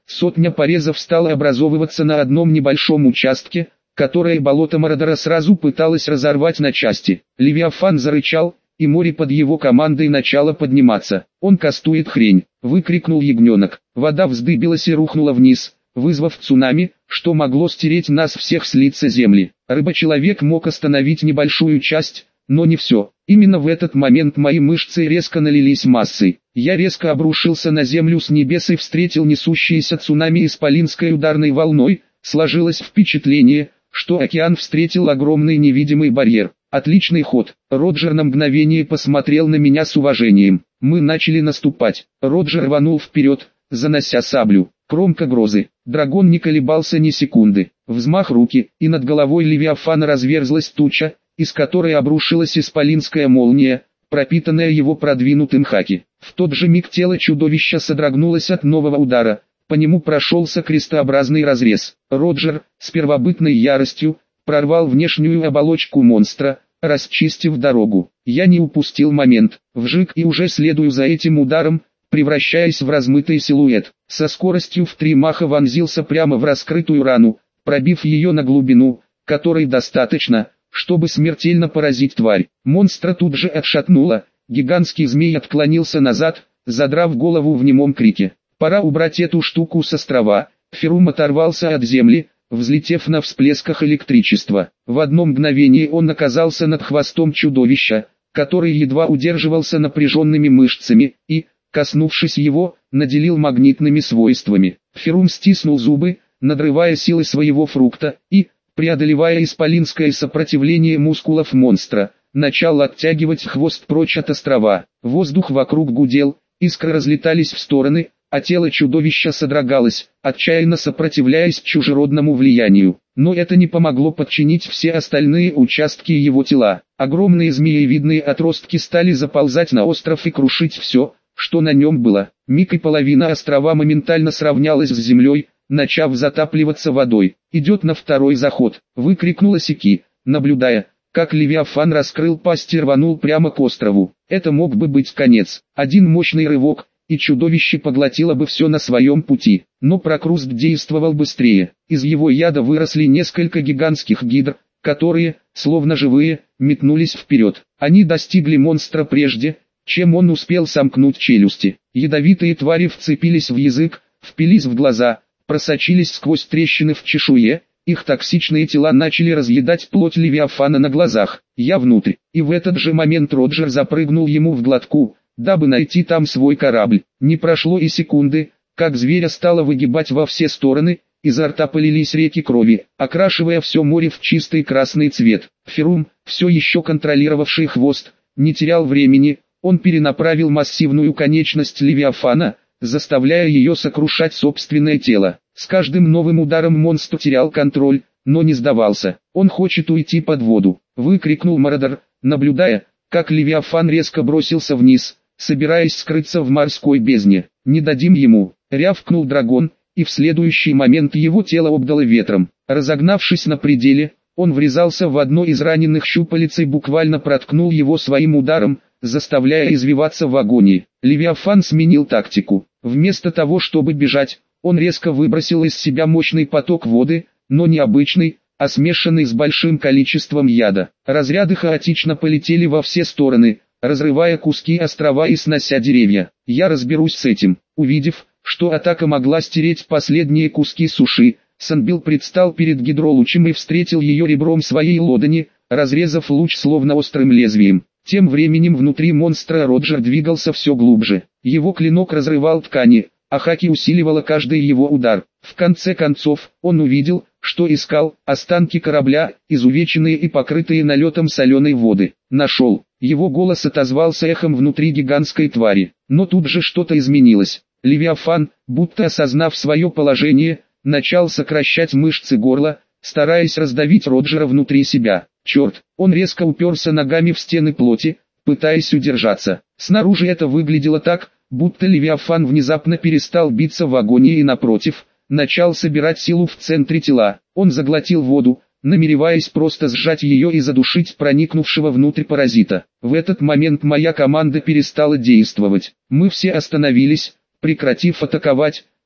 Сотня порезов стала образовываться на одном небольшом участке, которое болото Мородора сразу пыталось разорвать на части. Левиафан зарычал, и море под его командой начало подниматься. «Он кастует хрень!» — выкрикнул ягненок. Вода вздыбилась и рухнула вниз, вызвав цунами, что могло стереть нас всех с лица земли. Рыба-человек мог остановить небольшую часть, но не все. Именно в этот момент мои мышцы резко налились массой. Я резко обрушился на землю с небес и встретил несущиеся цунами исполинской ударной волной. Сложилось впечатление, что океан встретил огромный невидимый барьер. Отличный ход. Роджер на мгновение посмотрел на меня с уважением. Мы начали наступать. Роджер рванул вперед, занося саблю. Кромка грозы. Дракон не колебался ни секунды. Взмах руки, и над головой Левиафана разверзлась туча, из которой обрушилась исполинская молния, пропитанная его продвинутым хаки. В тот же миг тело чудовища содрогнулось от нового удара. По нему прошелся крестообразный разрез. Роджер, с первобытной яростью, прорвал внешнюю оболочку монстра, расчистив дорогу. Я не упустил момент. Вжик и уже следую за этим ударом, превращаясь в размытый силуэт. Со скоростью в три маха вонзился прямо в раскрытую рану, пробив ее на глубину, которой достаточно, чтобы смертельно поразить тварь. Монстра тут же отшатнуло, гигантский змей отклонился назад, задрав голову в немом крике. Пора убрать эту штуку с острова. Ферум оторвался от земли, взлетев на всплесках электричества. В одно мгновение он оказался над хвостом чудовища, который едва удерживался напряженными мышцами, и, коснувшись его, наделил магнитными свойствами. Ферум стиснул зубы, надрывая силы своего фрукта, и, преодолевая исполинское сопротивление мускулов монстра, начал оттягивать хвост прочь от острова. Воздух вокруг гудел, искры разлетались в стороны, а тело чудовища содрогалось, отчаянно сопротивляясь чужеродному влиянию. Но это не помогло подчинить все остальные участки его тела. Огромные змеевидные отростки стали заползать на остров и крушить все, что на нем было. Миг и половина острова моментально сравнялась с землей, начав затапливаться водой. «Идет на второй заход!» — выкрикнула Сики, наблюдая, как Левиафан раскрыл пасть и рванул прямо к острову. Это мог бы быть конец. Один мощный рывок, и чудовище поглотило бы все на своем пути. Но Прокруст действовал быстрее. Из его яда выросли несколько гигантских гидр, которые, словно живые, метнулись вперед. Они достигли монстра прежде, чем он успел сомкнуть челюсти. Ядовитые твари вцепились в язык, впились в глаза, просочились сквозь трещины в чешуе. Их токсичные тела начали разъедать плоть Левиафана на глазах. Я внутрь, и в этот же момент Роджер запрыгнул ему в глотку, дабы найти там свой корабль. Не прошло и секунды, как зверя стало выгибать во все стороны, изо рта полились реки крови, окрашивая все море в чистый красный цвет. Ферум, все еще контролировавший хвост, не терял времени, он перенаправил массивную конечность Левиафана, заставляя ее сокрушать собственное тело. С каждым новым ударом монстр терял контроль, но не сдавался. «Он хочет уйти под воду!» — выкрикнул Мородор, наблюдая, как Левиафан резко бросился вниз, собираясь скрыться в морской бездне. «Не дадим ему!» — рявкнул дракон, и в следующий момент его тело обдало ветром. Разогнавшись на пределе, он врезался в одно из раненых щупалец и буквально проткнул его своим ударом, заставляя извиваться в агонии. Левиафан сменил тактику. Вместо того, чтобы бежать, он резко выбросил из себя мощный поток воды, но не обычный, а смешанный с большим количеством яда. Разряды хаотично полетели во все стороны, разрывая куски острова и снося деревья. Я разберусь с этим. Увидев, что атака могла стереть последние куски суши, Санбил предстал перед гидролучем и встретил ее ребром своей лодани, разрезав луч словно острым лезвием. Тем временем внутри монстра Роджер двигался все глубже. Его клинок разрывал ткани, а хаки усиливала каждый его удар. В конце концов, он увидел, что искал: останки корабля, изувеченные и покрытые налетом соленой воды. Нашел. Его голос отозвался эхом внутри гигантской твари. Но тут же что-то изменилось. Левиафан, будто осознав свое положение, начал сокращать мышцы горла, стараясь раздавить Роджера внутри себя. Черт, он резко уперся ногами в стены плоти, пытаясь удержаться. Снаружи это выглядело так, будто Левиафан внезапно перестал биться в агонии и напротив, начал собирать силу в центре тела. Он заглотил воду, намереваясь просто сжать ее и задушить проникнувшего внутрь паразита. В этот момент моя команда перестала действовать. Мы все остановились, прекратив атаковать,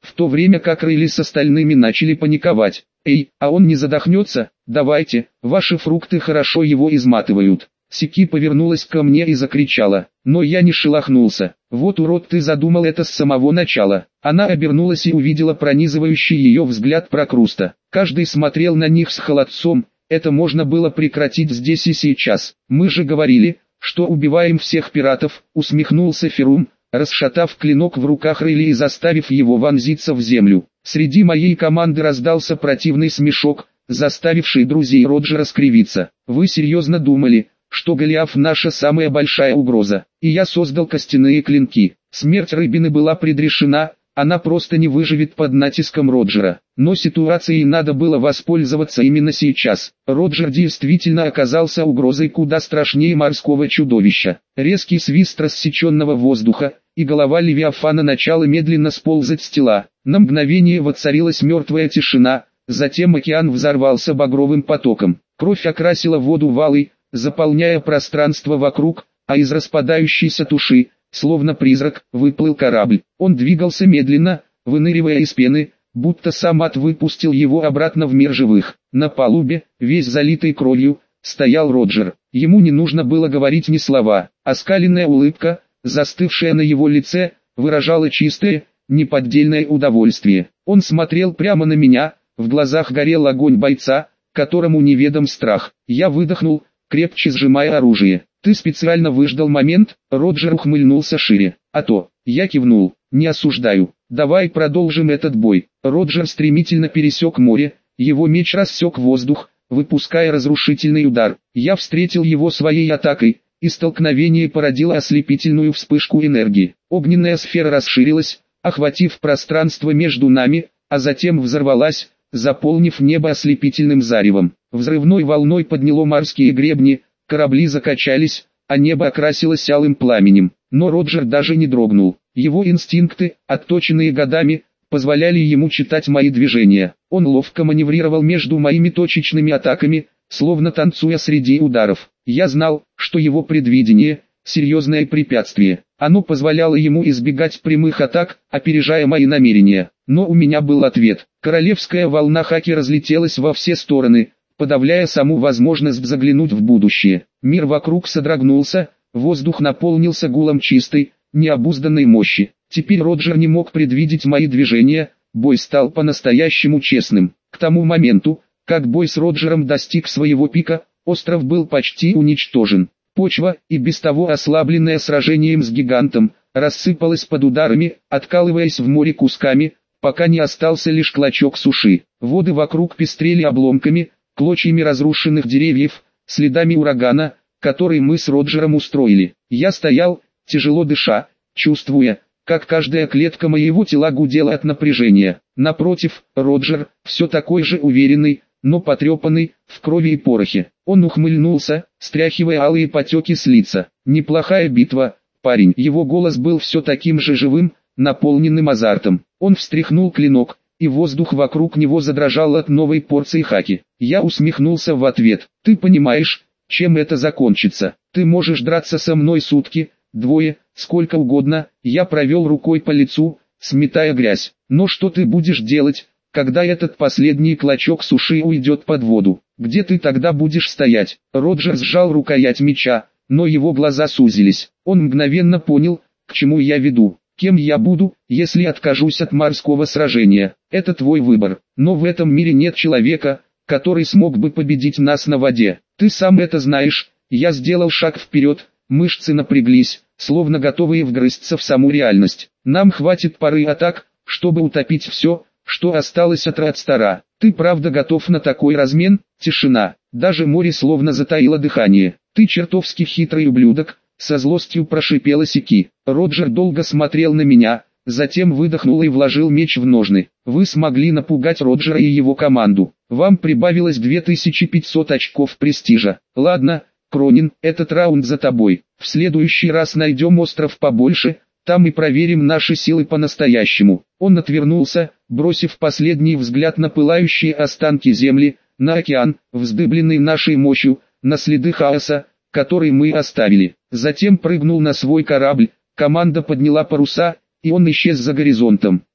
в то время как Рейли с остальными начали паниковать. «Эй, а он не задохнется? Давайте, ваши фрукты хорошо его изматывают». Сики повернулась ко мне и закричала, но я не шелохнулся. «Вот урод, ты задумал это с самого начала». Она обернулась и увидела пронизывающий ее взгляд Прокруста. Каждый смотрел на них с холодцом, это можно было прекратить здесь и сейчас. «Мы же говорили, что убиваем всех пиратов», усмехнулся Ферум, расшатав клинок в руках Рейли и заставив его вонзиться в землю. Среди моей команды раздался противный смешок, заставивший друзей Роджера скривиться. «Вы серьезно думали, что Голиаф наша самая большая угроза, и я создал костяные клинки?» Смерть рыбины была предрешена, она просто не выживет под натиском Роджера. Но ситуацией надо было воспользоваться именно сейчас. Роджер действительно оказался угрозой куда страшнее морского чудовища. Резкий свист рассеченного воздуха, и голова Левиафана начала медленно сползать с тела. На мгновение воцарилась мертвая тишина, затем океан взорвался багровым потоком. Кровь окрасила воду в алый, заполняя пространство вокруг, а из распадающейся туши, словно призрак, выплыл корабль. Он двигался медленно, выныривая из пены, будто сам ад выпустил его обратно в мир живых. На палубе, весь залитый кровью, стоял Роджер. Ему не нужно было говорить ни слова. Оскаленная улыбка, застывшая на его лице, выражала чистое, неподдельное удовольствие. Он смотрел прямо на меня, в глазах горел огонь бойца, которому неведом страх. Я выдохнул, крепче сжимая оружие. «Ты специально выждал момент?» Роджер ухмыльнулся шире. «А то». Я кивнул. «Не осуждаю. Давай продолжим этот бой». Роджер стремительно пересек море, его меч рассек воздух, выпуская разрушительный удар. Я встретил его своей атакой, и столкновение породило ослепительную вспышку энергии. Огненная сфера расширилась, охватив пространство между нами, а затем взорвалась, заполнив небо ослепительным заревом. Взрывной волной подняло морские гребни, корабли закачались, а небо окрасилось алым пламенем. Но Роджер даже не дрогнул. Его инстинкты, отточенные годами, позволяли ему читать мои движения. Он ловко маневрировал между моими точечными атаками, словно танцуя среди ударов. Я знал, что его предвидение – серьезное препятствие. Оно позволяло ему избегать прямых атак, опережая мои намерения. Но у меня был ответ. Королевская волна хаки разлетелась во все стороны, подавляя саму возможность заглянуть в будущее. Мир вокруг содрогнулся, воздух наполнился гулом чистой, необузданной мощи. Теперь Роджер не мог предвидеть мои движения, бой стал по-настоящему честным. К тому моменту, как бой с Роджером достиг своего пика, остров был почти уничтожен. Почва, и без того ослабленная сражением с гигантом, рассыпалась под ударами, откалываясь в море кусками, пока не остался лишь клочок суши. Воды вокруг пестрели обломками, клочьями разрушенных деревьев, следами урагана, который мы с Роджером устроили. Я стоял, тяжело дыша, чувствуя, как каждая клетка моего тела гудела от напряжения. Напротив, Роджер, все такой же уверенный, но потрепанный, в крови и порохе. Он ухмыльнулся, стряхивая алые потеки с лица. «Неплохая битва, парень». Его голос был все таким же живым, наполненным азартом. Он встряхнул клинок, и воздух вокруг него задрожал от новой порции хаки. Я усмехнулся в ответ. «Ты понимаешь, чем это закончится? Ты можешь драться со мной сутки, двое, сколько угодно». Я провел рукой по лицу, сметая грязь. «Но что ты будешь делать, когда этот последний клочок суши уйдет под воду? Где ты тогда будешь стоять?» Роджер сжал рукоять меча, но его глаза сузились. Он мгновенно понял, к чему я веду. «Кем я буду, если откажусь от морского сражения? Это твой выбор. Но в этом мире нет человека, который смог бы победить нас на воде. Ты сам это знаешь». Я сделал шаг вперед, мышцы напряглись, словно готовые вгрызться в саму реальность. «Нам хватит пары атак, чтобы утопить все, что осталось от Радстара. Ты правда готов на такой размен?» Тишина. Даже море словно затаило дыхание. «Ты чертовски хитрый ублюдок», — со злостью прошипела Сики. Роджер долго смотрел на меня, затем выдохнул и вложил меч в ножны. «Вы смогли напугать Роджера и его команду. Вам прибавилось две тысячи пятьсот очков престижа. Ладно, Кронин, этот раунд за тобой. В следующий раз найдем остров побольше, там и проверим наши силы по-настоящему». Он отвернулся, бросив последний взгляд на пылающие останки земли, на океан, вздыбленный нашей мощью, на следы хаоса, который мы оставили. Затем прыгнул на свой корабль, команда подняла паруса, и он исчез за горизонтом.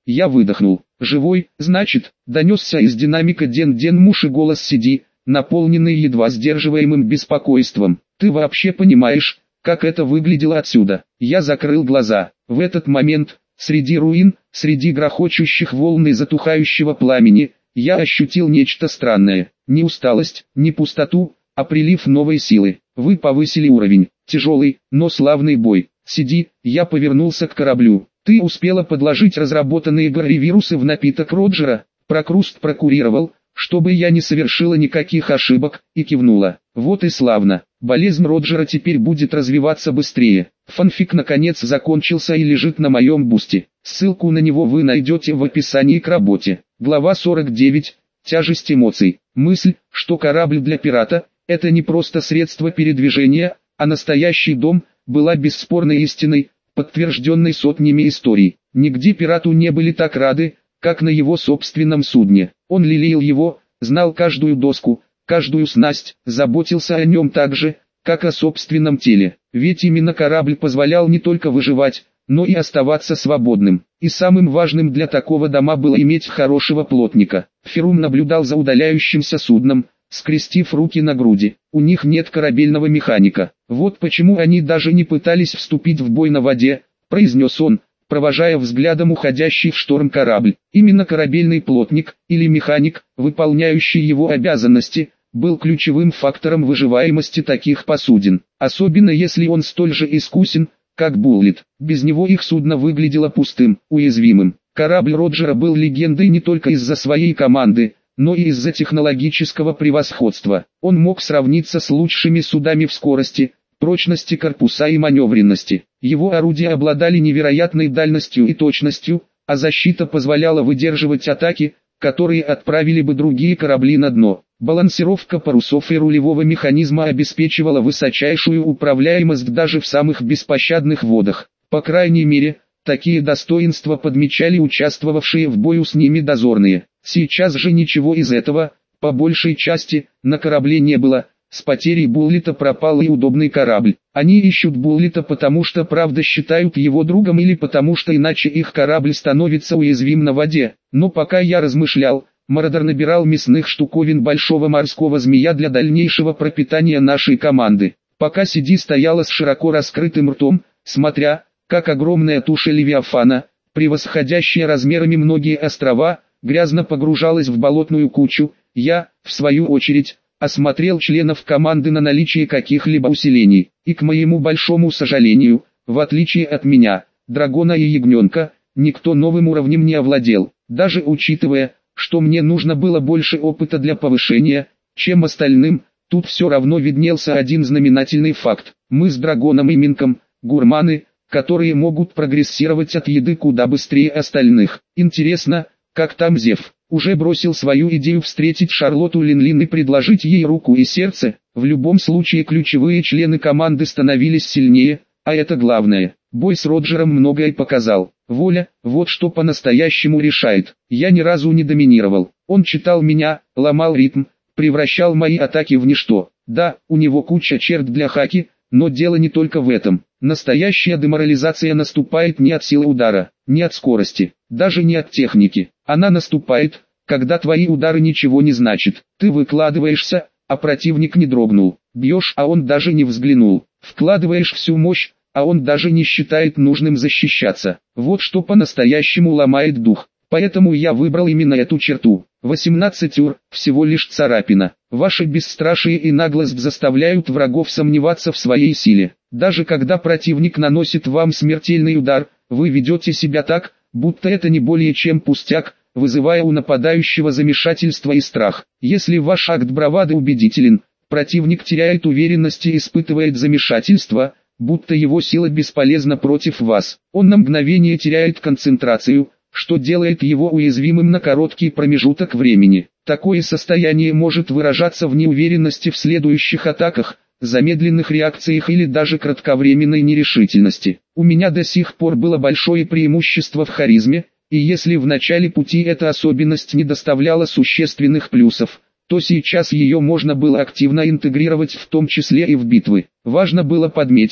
Я выдохнул. «Живой, значит?» — донесся из динамика Ден-Ден Муш и голос Сиди, наполненный едва сдерживаемым беспокойством. «Ты вообще понимаешь, как это выглядело отсюда?» Я закрыл глаза. В этот момент, среди руин, среди грохочущих волн и затухающего пламени, я ощутил нечто странное. Не усталость, не пустоту, а прилив новой силы. Вы повысили уровень. Тяжелый, но славный бой. Сиди, я повернулся к кораблю. Ты успела подложить разработанные горе-вирусы в напиток Роджера? Прокруст прокурировал, чтобы я не совершила никаких ошибок, и кивнула. Вот и славно. Болезнь Роджера теперь будет развиваться быстрее. Фанфик наконец закончился и лежит на моем бусте. Ссылку на него вы найдете в описании к работе. Глава сорок девять. Тяжесть эмоций. Мысль, что корабль для пирата – это не просто средство передвижения, а настоящий дом, была бесспорной истиной, подтвержденной сотнями историй. Нигде пирату не были так рады, как на его собственном судне. Он лелеял его, знал каждую доску, каждую снасть, заботился о нем так же, как о собственном теле. Ведь именно корабль позволял не только выживать, но и оставаться свободным. И самым важным для такого дома было иметь хорошего плотника. Ферум наблюдал за удаляющимся судном, скрестив руки на груди. У них нет корабельного механика. Вот почему они даже не пытались вступить в бой на воде, произнес он, провожая взглядом уходящий в шторм корабль. Именно корабельный плотник, или механик, выполняющий его обязанности, был ключевым фактором выживаемости таких посудин. Особенно если он столь же искусен, как Буллит. Без него их судно выглядело пустым, уязвимым. Корабль Роджера был легендой не только из-за своей команды, но и из-за технологического превосходства. Он мог сравниться с лучшими судами в скорости, прочности корпуса и маневренности. Его орудия обладали невероятной дальностью и точностью, а защита позволяла выдерживать атаки, которые отправили бы другие корабли на дно. Балансировка парусов и рулевого механизма обеспечивала высочайшую управляемость даже в самых беспощадных водах. По крайней мере, такие достоинства подмечали участвовавшие в бою с ними дозорные. Сейчас же ничего из этого, по большей части, на корабле не было. С потерей Буллита пропал и удобный корабль. Они ищут Буллита потому что правда считают его другом или потому что иначе их корабль становится уязвим на воде. Но пока я размышлял, Мародер набирал мясных штуковин большого морского змея для дальнейшего пропитания нашей команды. Пока Сиди стояла с широко раскрытым ртом, смотря, как огромная туша Левиафана, превосходящая размерами многие острова, грязно погружалась в болотную кучу, я, в свою очередь, осмотрел членов команды на наличие каких-либо усилений, и к моему большому сожалению, в отличие от меня, дракона и ягненка, никто новым уровнем не овладел, даже учитывая, что мне нужно было больше опыта для повышения, чем остальным, тут все равно виднелся один знаменательный факт. Мы с Драгоном и Минком, гурманы, которые могут прогрессировать от еды куда быстрее остальных. Интересно, как там Зев? Уже бросил свою идею встретить Шарлотту Лин-Лин и предложить ей руку и сердце. В любом случае ключевые члены команды становились сильнее, а это главное. Бой с Роджером многое показал. Воля, вот что по-настоящему решает. Я ни разу не доминировал. Он читал меня, ломал ритм, превращал мои атаки в ничто. Да, у него куча черт для хаки, но дело не только в этом. Настоящая деморализация наступает не от силы удара, не от скорости, даже не от техники. Она наступает, когда твои удары ничего не значат. Ты выкладываешься, а противник не дрогнул. Бьешь, а он даже не взглянул. Вкладываешь всю мощь, а он даже не считает нужным защищаться. Вот что по-настоящему ломает дух. Поэтому я выбрал именно эту черту. восемнадцать ур, всего лишь царапина. Ваше бесстрашие и наглость заставляют врагов сомневаться в своей силе. Даже когда противник наносит вам смертельный удар, вы ведете себя так, будто это не более чем пустяк, вызывая у нападающего замешательство и страх. Если ваш акт бравады убедителен, противник теряет уверенность и испытывает замешательство, будто его сила бесполезна против вас. Он на мгновение теряет концентрацию, что делает его уязвимым на короткий промежуток времени. Такое состояние может выражаться в неуверенности в следующих атаках, замедленных реакциях или даже кратковременной нерешительности. У меня до сих пор было большое преимущество в харизме, и если в начале пути эта особенность не доставляла существенных плюсов, то сейчас ее можно было активно интегрировать в том числе и в битвы. Важно было подметить,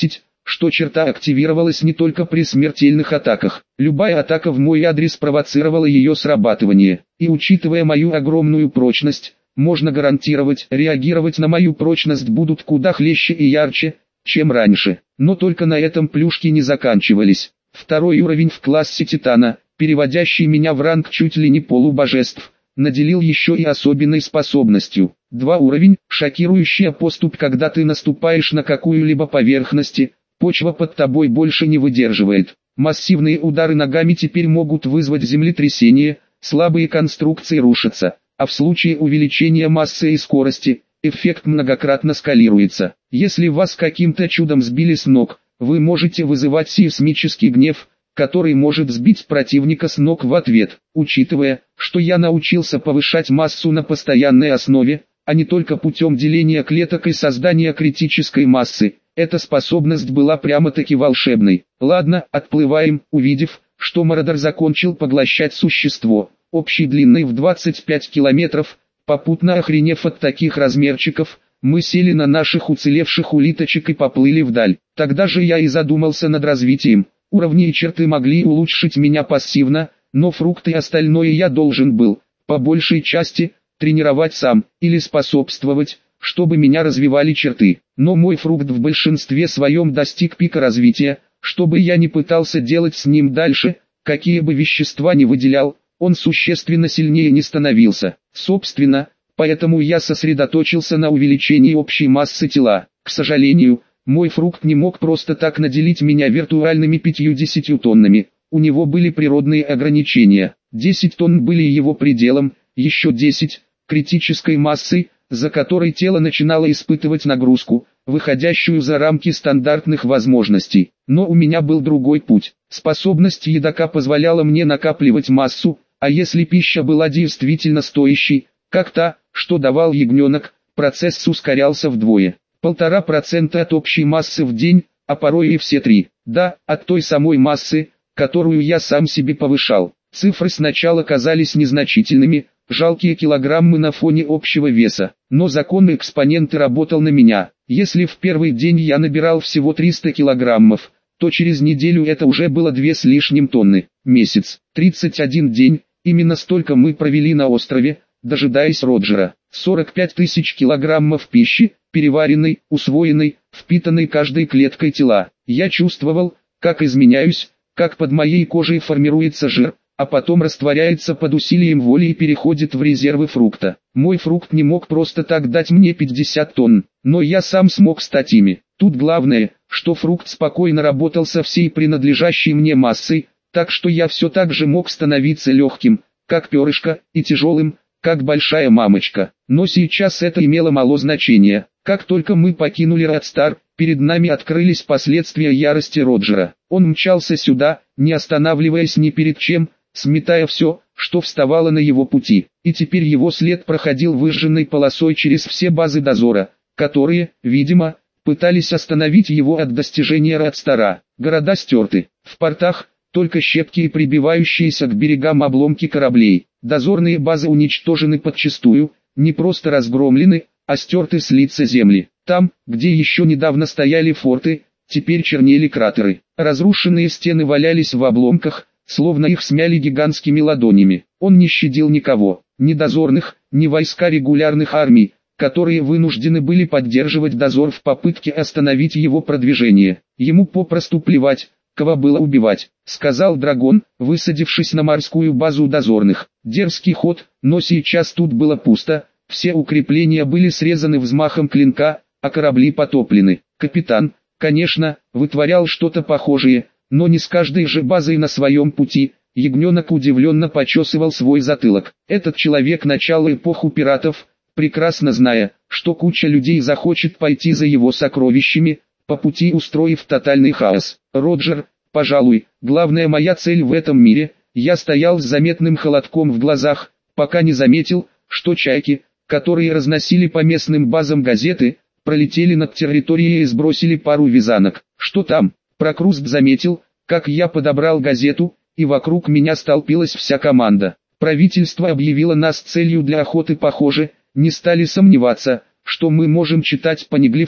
что черта активировалась не только при смертельных атаках. Любая атака в мой адрес провоцировала ее срабатывание. И учитывая мою огромную прочность, можно гарантировать, реагировать на мою прочность будут куда хлеще и ярче, чем раньше. Но только на этом плюшки не заканчивались. Второй уровень в классе Титана, переводящий меня в ранг чуть ли не полубожеств, наделил еще и особенной способностью. Два уровень, шокирующая поступь, когда ты наступаешь на какую-либо поверхность, почва под тобой больше не выдерживает. Массивные удары ногами теперь могут вызвать землетрясение, слабые конструкции рушатся, а в случае увеличения массы и скорости, эффект многократно скалируется. Если вас каким-то чудом сбили с ног, вы можете вызывать сейсмический гнев, который может сбить противника с ног в ответ. Учитывая, что я научился повышать массу на постоянной основе, а не только путем деления клеток и создания критической массы, эта способность была прямо-таки волшебной. Ладно, отплываем. Увидев, что Мародер закончил поглощать существо, общей длиной в двадцать пять километров, попутно охренев от таких размерчиков, мы сели на наших уцелевших улиточек и поплыли вдаль. Тогда же я и задумался над развитием. Уровни и черты могли улучшить меня пассивно, но фрукты и остальное я должен был, по большей части, тренировать сам, или способствовать, чтобы меня развивали черты. Но мой фрукт в большинстве своем достиг пика развития, что бы я ни пытался делать с ним дальше, какие бы вещества ни выделял, он существенно сильнее не становился. Собственно, поэтому я сосредоточился на увеличении общей массы тела. К сожалению, мой фрукт не мог просто так наделить меня виртуальными пятьюдесятью тоннами, у него были природные ограничения. десять тонн были его пределом, еще десять – критической массой, за которой тело начинало испытывать нагрузку, выходящую за рамки стандартных возможностей. Но у меня был другой путь. Способность едока позволяла мне накапливать массу, а если пища была действительно стоящей, как та, что давал ягненок, процесс ускорялся вдвое. Полтора процента от общей массы в день, а порой и все три. Да, от той самой массы, которую я сам себе повышал. Цифры сначала казались незначительными, жалкие килограммы на фоне общего веса. Но закон экспоненты работал на меня. Если в первый день я набирал всего триста килограммов, то через неделю это уже было две с лишним тонны. Месяц, тридцать один день, именно столько мы провели на острове, дожидаясь Роджера. сорок пять тысяч килограммов пищи, переваренной, усвоенной, впитанной каждой клеткой тела. Я чувствовал, как изменяюсь, как под моей кожей формируется жир, а потом растворяется под усилием воли и переходит в резервы фрукта. Мой фрукт не мог просто так дать мне пятьдесят тонн, но я сам смог стать ими. Тут главное, что фрукт спокойно работал со всей принадлежащей мне массой, так что я все так же мог становиться легким, как перышко, и тяжелым, как большая мамочка. Но сейчас это имело мало значения. Как только мы покинули Радстар, перед нами открылись последствия ярости Роджера. Он мчался сюда, не останавливаясь ни перед чем, сметая все, что вставало на его пути. И теперь его след проходил выжженной полосой через все базы дозора, которые, видимо, пытались остановить его от достижения Радстара. Города стерты. В портах только щепки и прибивающиеся к берегам обломки кораблей. Дозорные базы уничтожены подчистую, не просто разгромлены, а стерты с лица земли. Там, где еще недавно стояли форты, теперь чернели кратеры. Разрушенные стены валялись в обломках, словно их смяли гигантскими ладонями. Он не щадил никого, ни дозорных, ни войска регулярных армий, которые вынуждены были поддерживать дозор в попытке остановить его продвижение. Ему попросту плевать, кого было убивать, сказал Драгон, высадившись на морскую базу дозорных. Дерзкий ход, но сейчас тут было пусто, все укрепления были срезаны взмахом клинка, а корабли потоплены. Капитан, конечно, вытворял что-то похожее, но не с каждой же базой на своем пути. Ягненок удивленно почесывал свой затылок. Этот человек начала эпоху пиратов, прекрасно зная, что куча людей захочет пойти за его сокровищами, по пути устроив тотальный хаос. Роджер, пожалуй, главная моя цель в этом мире. Я стоял с заметным холодком в глазах, пока не заметил, что чайки, которые разносили по местным базам газеты, пролетели над территорией и сбросили пару вязанок. Что там? Прокруст заметил, как я подобрал газету, и вокруг меня столпилась вся команда. Правительство объявило нас целью для охоты, похоже, не стали сомневаться, что мы можем читать панеглифы.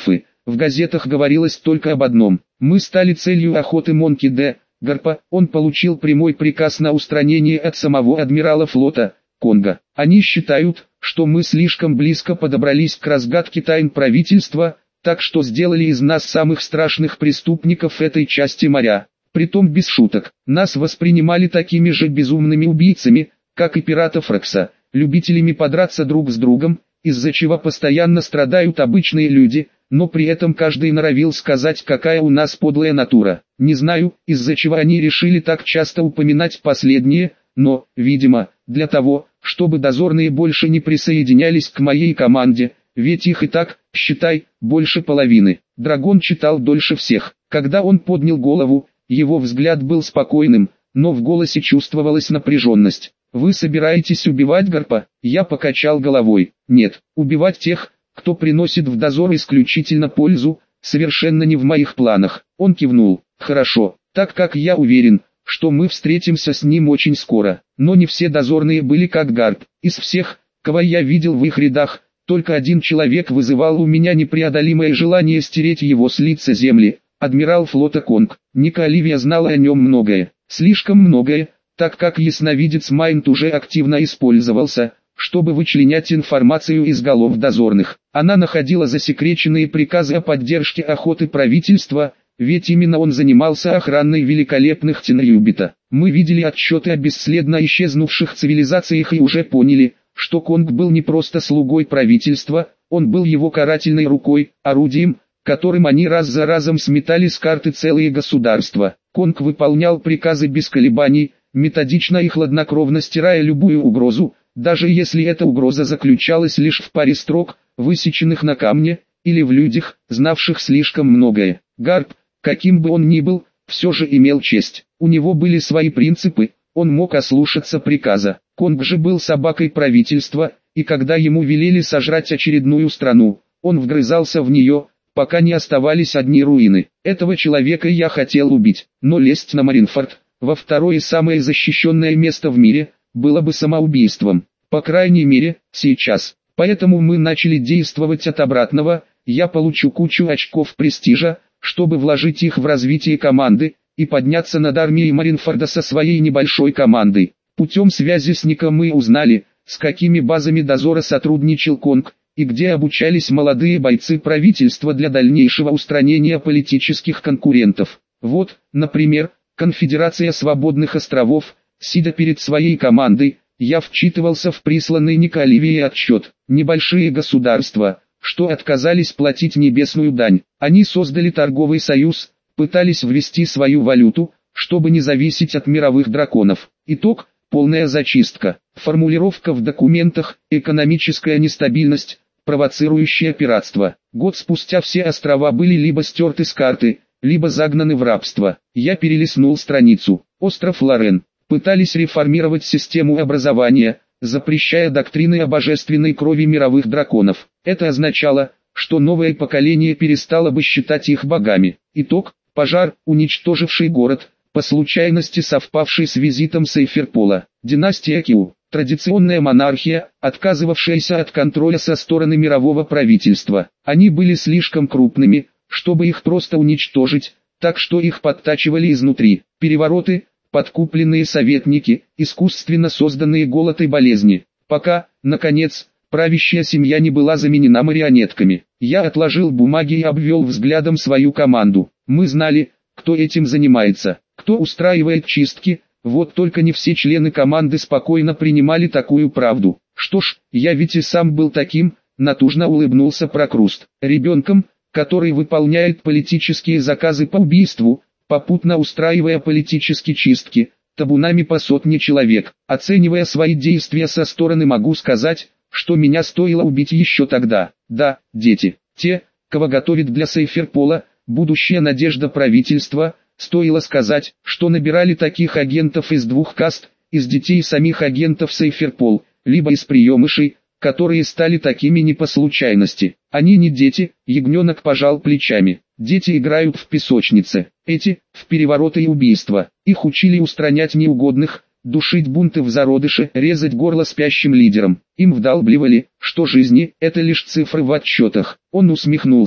В газетах говорилось только об одном. Мы стали целью охоты Монки Д. Гарпа. Он получил прямой приказ на устранение от самого адмирала флота Конга. Они считают, что мы слишком близко подобрались к разгадке тайн правительства, так что сделали из нас самых страшных преступников этой части моря. Притом без шуток. Нас воспринимали такими же безумными убийцами, как и пиратов Рекса, любителями подраться друг с другом, из-за чего постоянно страдают обычные люди, но при этом каждый норовил сказать, какая у нас подлая натура. Не знаю, из-за чего они решили так часто упоминать последнее, но, видимо, для того, чтобы дозорные больше не присоединялись к моей команде, ведь их и так, считай, больше половины. Драгон читал дольше всех. Когда он поднял голову, его взгляд был спокойным, но в голосе чувствовалась напряженность. «Вы собираетесь убивать Гарпа?» Я покачал головой. «Нет, убивать тех, кто приносит в дозор исключительно пользу, совершенно не в моих планах». Он кивнул. «Хорошо, так как я уверен, что мы встретимся с ним очень скоро. Но не все дозорные были как Гарп. Из всех, кого я видел в их рядах, только один человек вызывал у меня непреодолимое желание стереть его с лица земли. Адмирал флота Конг. Ника Оливия знала о нем многое. Слишком многое, так как ясновидец Майнд уже активно использовался, чтобы вычленять информацию из голов дозорных. Она находила засекреченные приказы о поддержке охоты правительства, ведь именно он занимался охраной великолепных Тенрюбита. Мы видели отчеты о бесследно исчезнувших цивилизациях и уже поняли, что Конг был не просто слугой правительства, он был его карательной рукой, орудием, которым они раз за разом сметали с карты целые государства. Конг выполнял приказы без колебаний, методично и хладнокровно стирая любую угрозу, даже если эта угроза заключалась лишь в паре строк, высеченных на камне, или в людях, знавших слишком многое. Гарп, каким бы он ни был, все же имел честь. У него были свои принципы, он мог ослушаться приказа. Конг же был собакой правительства, и когда ему велели сожрать очередную страну, он вгрызался в нее, пока не оставались одни руины. Этого человека я хотел убить, но лезть на Маринфорд, во второе и самое защищенное место в мире, было бы самоубийством. По крайней мере, сейчас. Поэтому мы начали действовать от обратного. Я получу кучу очков престижа, чтобы вложить их в развитие команды, и подняться над армией Маринфорда со своей небольшой командой. Путем связи с Ником мы узнали, с какими базами дозора сотрудничал Конг, и где обучались молодые бойцы правительства для дальнейшего устранения политических конкурентов. Вот, например, Конфедерация Свободных Островов. Сидя перед своей командой, я вчитывался в присланный Ника Оливии отчет. Небольшие государства, что отказались платить небесную дань. Они создали торговый союз, пытались ввести свою валюту, чтобы не зависеть от мировых драконов. Итог – полная зачистка. Формулировка в документах – экономическая нестабильность, провоцирующая пиратство. Год спустя все острова были либо стерты с карты, либо загнаны в рабство. Я перелистнул страницу. Остров Лорен. Пытались реформировать систему образования, запрещая доктрины о божественной крови мировых драконов. Это означало, что новое поколение перестало бы считать их богами. Итог – пожар, уничтоживший город, по случайности совпавший с визитом Сейферпола. Династия Кью – традиционная монархия, отказывавшаяся от контроля со стороны мирового правительства. Они были слишком крупными, чтобы их просто уничтожить, так что их подтачивали изнутри. Перевороты, подкупленные советники, искусственно созданные голод и болезни. Пока, наконец, правящая семья не была заменена марионетками. Я отложил бумаги и обвел взглядом свою команду. Мы знали, кто этим занимается, кто устраивает чистки, вот только не все члены команды спокойно принимали такую правду. Что ж, я ведь и сам был таким, натужно улыбнулся Прокруст. Ребенком, который выполняет политические заказы по убийству, попутно устраивая политические чистки, табунами по сотне человек. Оценивая свои действия со стороны, могу сказать, что меня стоило убить еще тогда. Да, дети, те, кого готовит для Сейферпола, будущая надежда правительства, стоило сказать, что набирали таких агентов из двух каст, из детей самих агентов Сейферпол, либо из приемышей, которые стали такими не по случайности. Они не дети, ягненок пожал плечами. Дети играют в песочнице, эти – в перевороты и убийства. Их учили устранять неугодных, душить бунты в зародыше, резать горло спящим лидерам. Им вдалбливали, что жизни – это лишь цифры в отчетах. Он усмехнулся.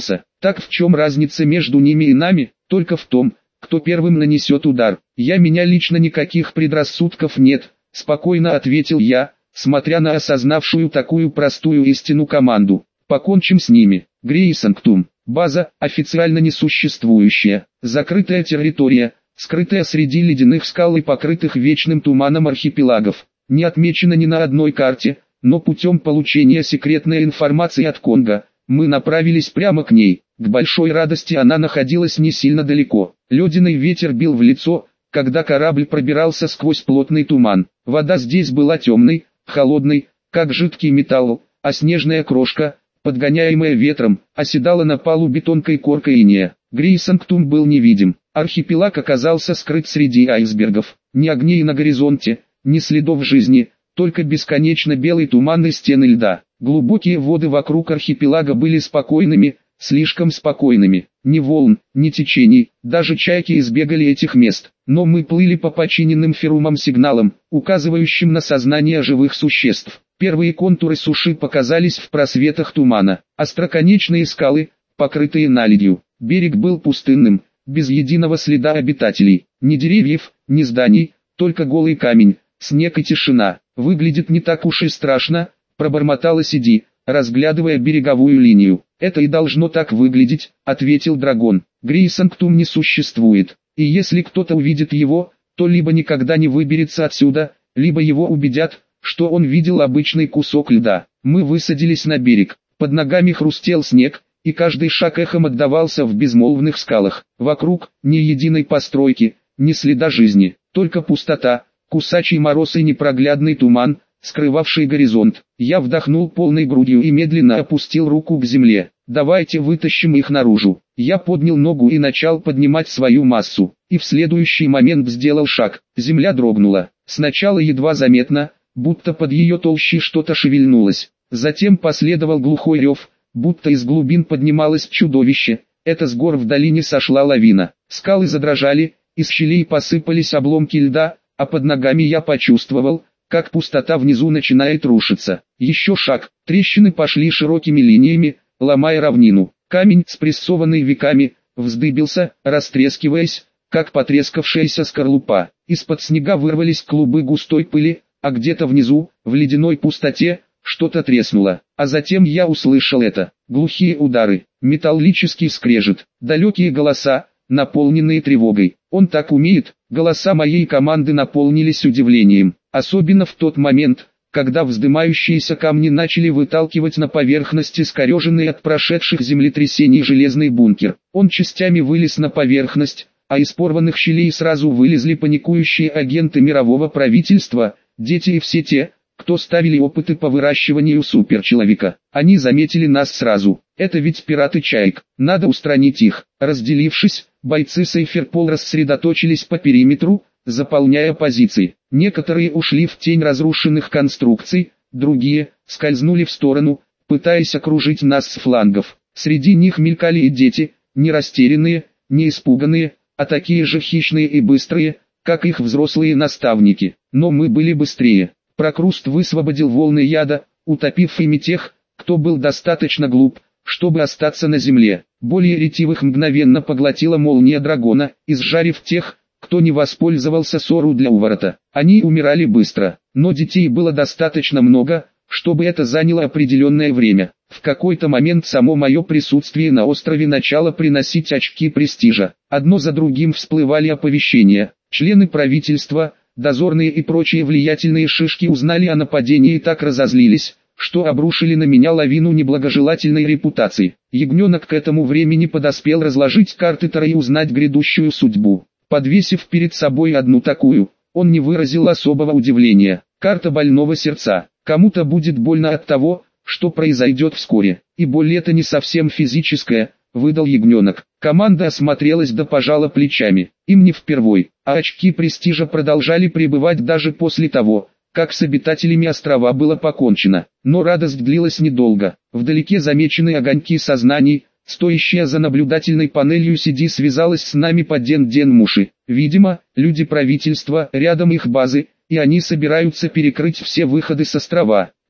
Так в чем разница между ними и нами? Только в том, кто первым нанесет удар. Я меня лично никаких предрассудков нет, спокойно ответил я, смотря на осознавшую такую простую истину команду. Покончим с ними. Грейсангтум. База, официально несуществующая, закрытая территория, скрытая среди ледяных скал и покрытых вечным туманом архипелагов. Не отмечена ни на одной карте, но путем получения секретной информации от Конга, мы направились прямо к ней. К большой радости она находилась не сильно далеко. Ледяной ветер бил в лицо, когда корабль пробирался сквозь плотный туман. Вода здесь была темной, холодной, как жидкий металл, а снежная крошка, подгоняемая ветром, оседала на палубе тонкой коркой инея. Грейсангтум был невидим. Архипелаг оказался скрыт среди айсбергов. Ни огней на горизонте, ни следов жизни, только бесконечно белый туман и стены льда. Глубокие воды вокруг архипелага были спокойными, слишком спокойными. Ни волн, ни течений, даже чайки избегали этих мест. Но мы плыли по подчиненным ферумам сигналам, указывающим на сознание живых существ. Первые контуры суши показались в просветах тумана. Остроконечные скалы, покрытые наледью. Берег был пустынным, без единого следа обитателей. Ни деревьев, ни зданий, только голый камень, снег и тишина. Выглядит не так уж и страшно, пробормотала Сиди, разглядывая береговую линию. Это и должно так выглядеть, ответил Драгон. Грейсангтум не существует, и если кто-то увидит его, то либо никогда не выберется отсюда, либо его убедят, что он видел обычный кусок льда. Мы высадились на берег, под ногами хрустел снег, и каждый шаг эхом отдавался в безмолвных скалах. Вокруг ни единой постройки, ни следа жизни, только пустота, кусачий мороз и непроглядный туман, скрывавший горизонт. Я вдохнул полной грудью и медленно опустил руку к земле. Давайте вытащим их наружу. Я поднял ногу и начал поднимать свою массу, и в следующий момент сделал шаг. Земля дрогнула, сначала едва заметно, будто под ее толщей что-то шевельнулось. Затем последовал глухой рев, будто из глубин поднималось чудовище. Это с гор в долине сошла лавина. Скалы задрожали, из щелей посыпались обломки льда, а под ногами я почувствовал, как пустота внизу начинает рушиться. Еще шаг, трещины пошли широкими линиями, ломая равнину. Камень, спрессованный веками, вздыбился, растрескиваясь, как потрескавшаяся скорлупа. Из-под снега вырвались клубы густой пыли, а где-то внизу, в ледяной пустоте, что-то треснуло. А затем я услышал это. Глухие удары, металлический скрежет, далекие голоса, наполненные тревогой. Он так умеет. Голоса моей команды наполнились удивлением. Особенно в тот момент, когда вздымающиеся камни начали выталкивать на поверхность искореженный от прошедших землетрясений железный бункер. Он частями вылез на поверхность, а из порванных щелей сразу вылезли паникующие агенты мирового правительства, дети и все те, кто ставили опыты по выращиванию суперчеловека. Они заметили нас сразу. Это ведь пираты Чаек. Надо устранить их. Разделившись, бойцы Сейферпол рассредоточились по периметру, заполняя позиции. Некоторые ушли в тень разрушенных конструкций, другие скользнули в сторону, пытаясь окружить нас с флангов. Среди них мелькали и дети, не растерянные, не испуганные, а такие же хищные и быстрые, как их взрослые наставники. Но мы были быстрее. Прокруст высвободил волны яда, утопив ими тех, кто был достаточно глуп, чтобы остаться на земле. Более ретивых мгновенно поглотила молния дракона, изжарив тех, кто не воспользовался ссору для уворота. Они умирали быстро, но детей было достаточно много, чтобы это заняло определенное время. В какой-то момент само мое присутствие на острове начало приносить очки престижа. Одно за другим всплывали оповещения. Члены правительства, дозорные и прочие влиятельные шишки узнали о нападении и так разозлились, что обрушили на меня лавину неблагожелательной репутации. Ягненок к этому времени подоспел разложить карты Таро и узнать грядущую судьбу. Подвесив перед собой одну такую, он не выразил особого удивления. Карта больного сердца. Кому-то будет больно от того, что произойдет вскоре. И боль это не совсем физическая, выдал ягненок. Команда осмотрелась да пожала плечами. Им не впервой, а очки престижа продолжали пребывать даже после того, как с обитателями острова было покончено. Но радость длилась недолго. Вдалеке замечены огоньки сознаний. Стоящая за наблюдательной панелью Сиди связалась с нами по Ден-Ден-Муши. Видимо, люди правительства, рядом их базы, и они собираются перекрыть все выходы с острова.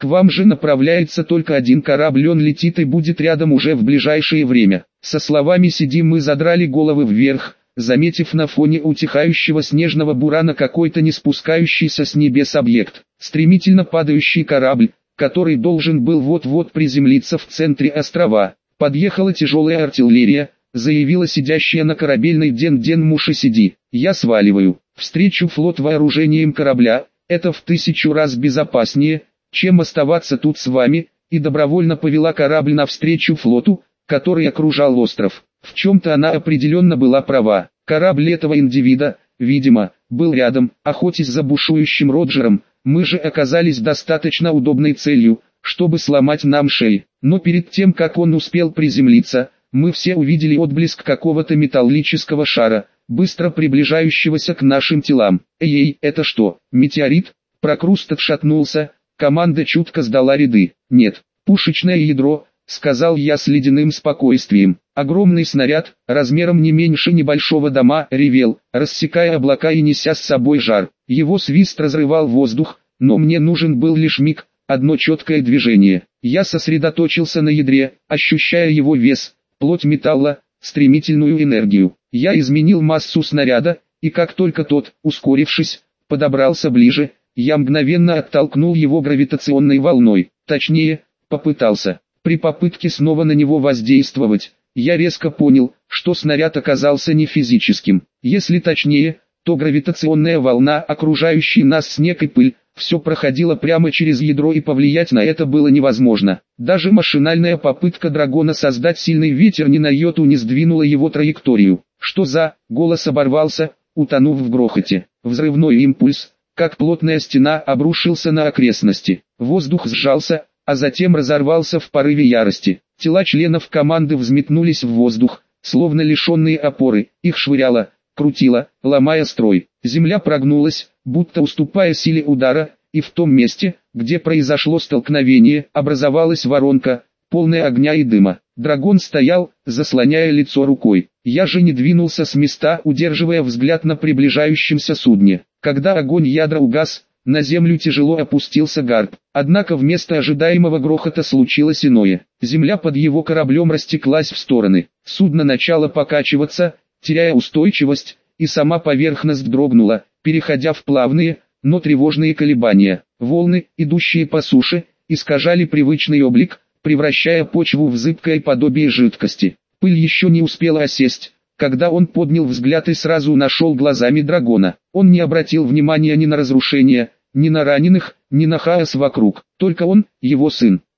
К вам же направляется только один корабль, он летит и будет рядом уже в ближайшее время. Со словами «сидим» мы задрали головы вверх, заметив на фоне утихающего снежного бурана какой-то не спускающийся с небес объект. Стремительно падающий корабль, который должен был вот-вот приземлиться в центре острова. Подъехала тяжелая артиллерия, заявила сидящая на корабельной Ден-Ден Муши-Сиди. Я сваливаю. Встречу флот вооружением корабля, это в тысячу раз безопаснее, чем оставаться тут с вами, и добровольно повела корабль навстречу флоту, который окружал остров. В чем-то она определенно была права. Корабль этого индивида, видимо, был рядом, охотясь за бушующим Роджером. Мы же оказались достаточно удобной целью, чтобы сломать нам шеи. Но перед тем, как он успел приземлиться, мы все увидели отблеск какого-то металлического шара, быстро приближающегося к нашим телам. Эй, это что, метеорит? Прокруст отшатнулся, команда чутко сдала ряды. Нет, пушечное ядро, сказал я с ледяным спокойствием. Огромный снаряд, размером не меньше небольшого дома, ревел, рассекая облака и неся с собой жар. Его свист разрывал воздух, но мне нужен был лишь миг, одно четкое движение. Я сосредоточился на ядре, ощущая его вес, плоть металла, стремительную энергию. Я изменил массу снаряда, и как только тот, ускорившись, подобрался ближе, я мгновенно оттолкнул его гравитационной волной. Точнее, попытался. При попытке снова на него воздействовать, я резко понял, что снаряд оказался не физическим. Если точнее, то гравитационная волна, окружающая нас снег и пыль, все проходило прямо через ядро и повлиять на это было невозможно. Даже машинальная попытка дракона создать сильный ветер ни на йоту не сдвинула его траекторию. Что за... Голос оборвался, утонув в грохоте. Взрывной импульс, как плотная стена, обрушился на окрестности. Воздух сжался, а затем разорвался в порыве ярости. Тела членов команды взметнулись в воздух, словно лишенные опоры, их швыряло, крутило, ломая строй. Земля прогнулась, будто уступая силе удара, и в том месте, где произошло столкновение, образовалась воронка, полная огня и дыма. Дракон стоял, заслоняя лицо рукой. Я же не двинулся с места, удерживая взгляд на приближающемся судне. Когда огонь ядра угас, на землю тяжело опустился Гарп. Однако вместо ожидаемого грохота случилось иное. Земля под его кораблем растеклась в стороны. Судно начало покачиваться, теряя устойчивость, и сама поверхность дрогнула, переходя в плавные, но тревожные колебания. Волны, идущие по суше, искажали привычный облик, превращая почву в зыбкое подобие жидкости. Пыль еще не успела осесть, когда он поднял взгляд и сразу нашел глазами дракона. Он не обратил внимания ни на разрушения, ни на раненых, ни на хаос вокруг. Только он, его сын.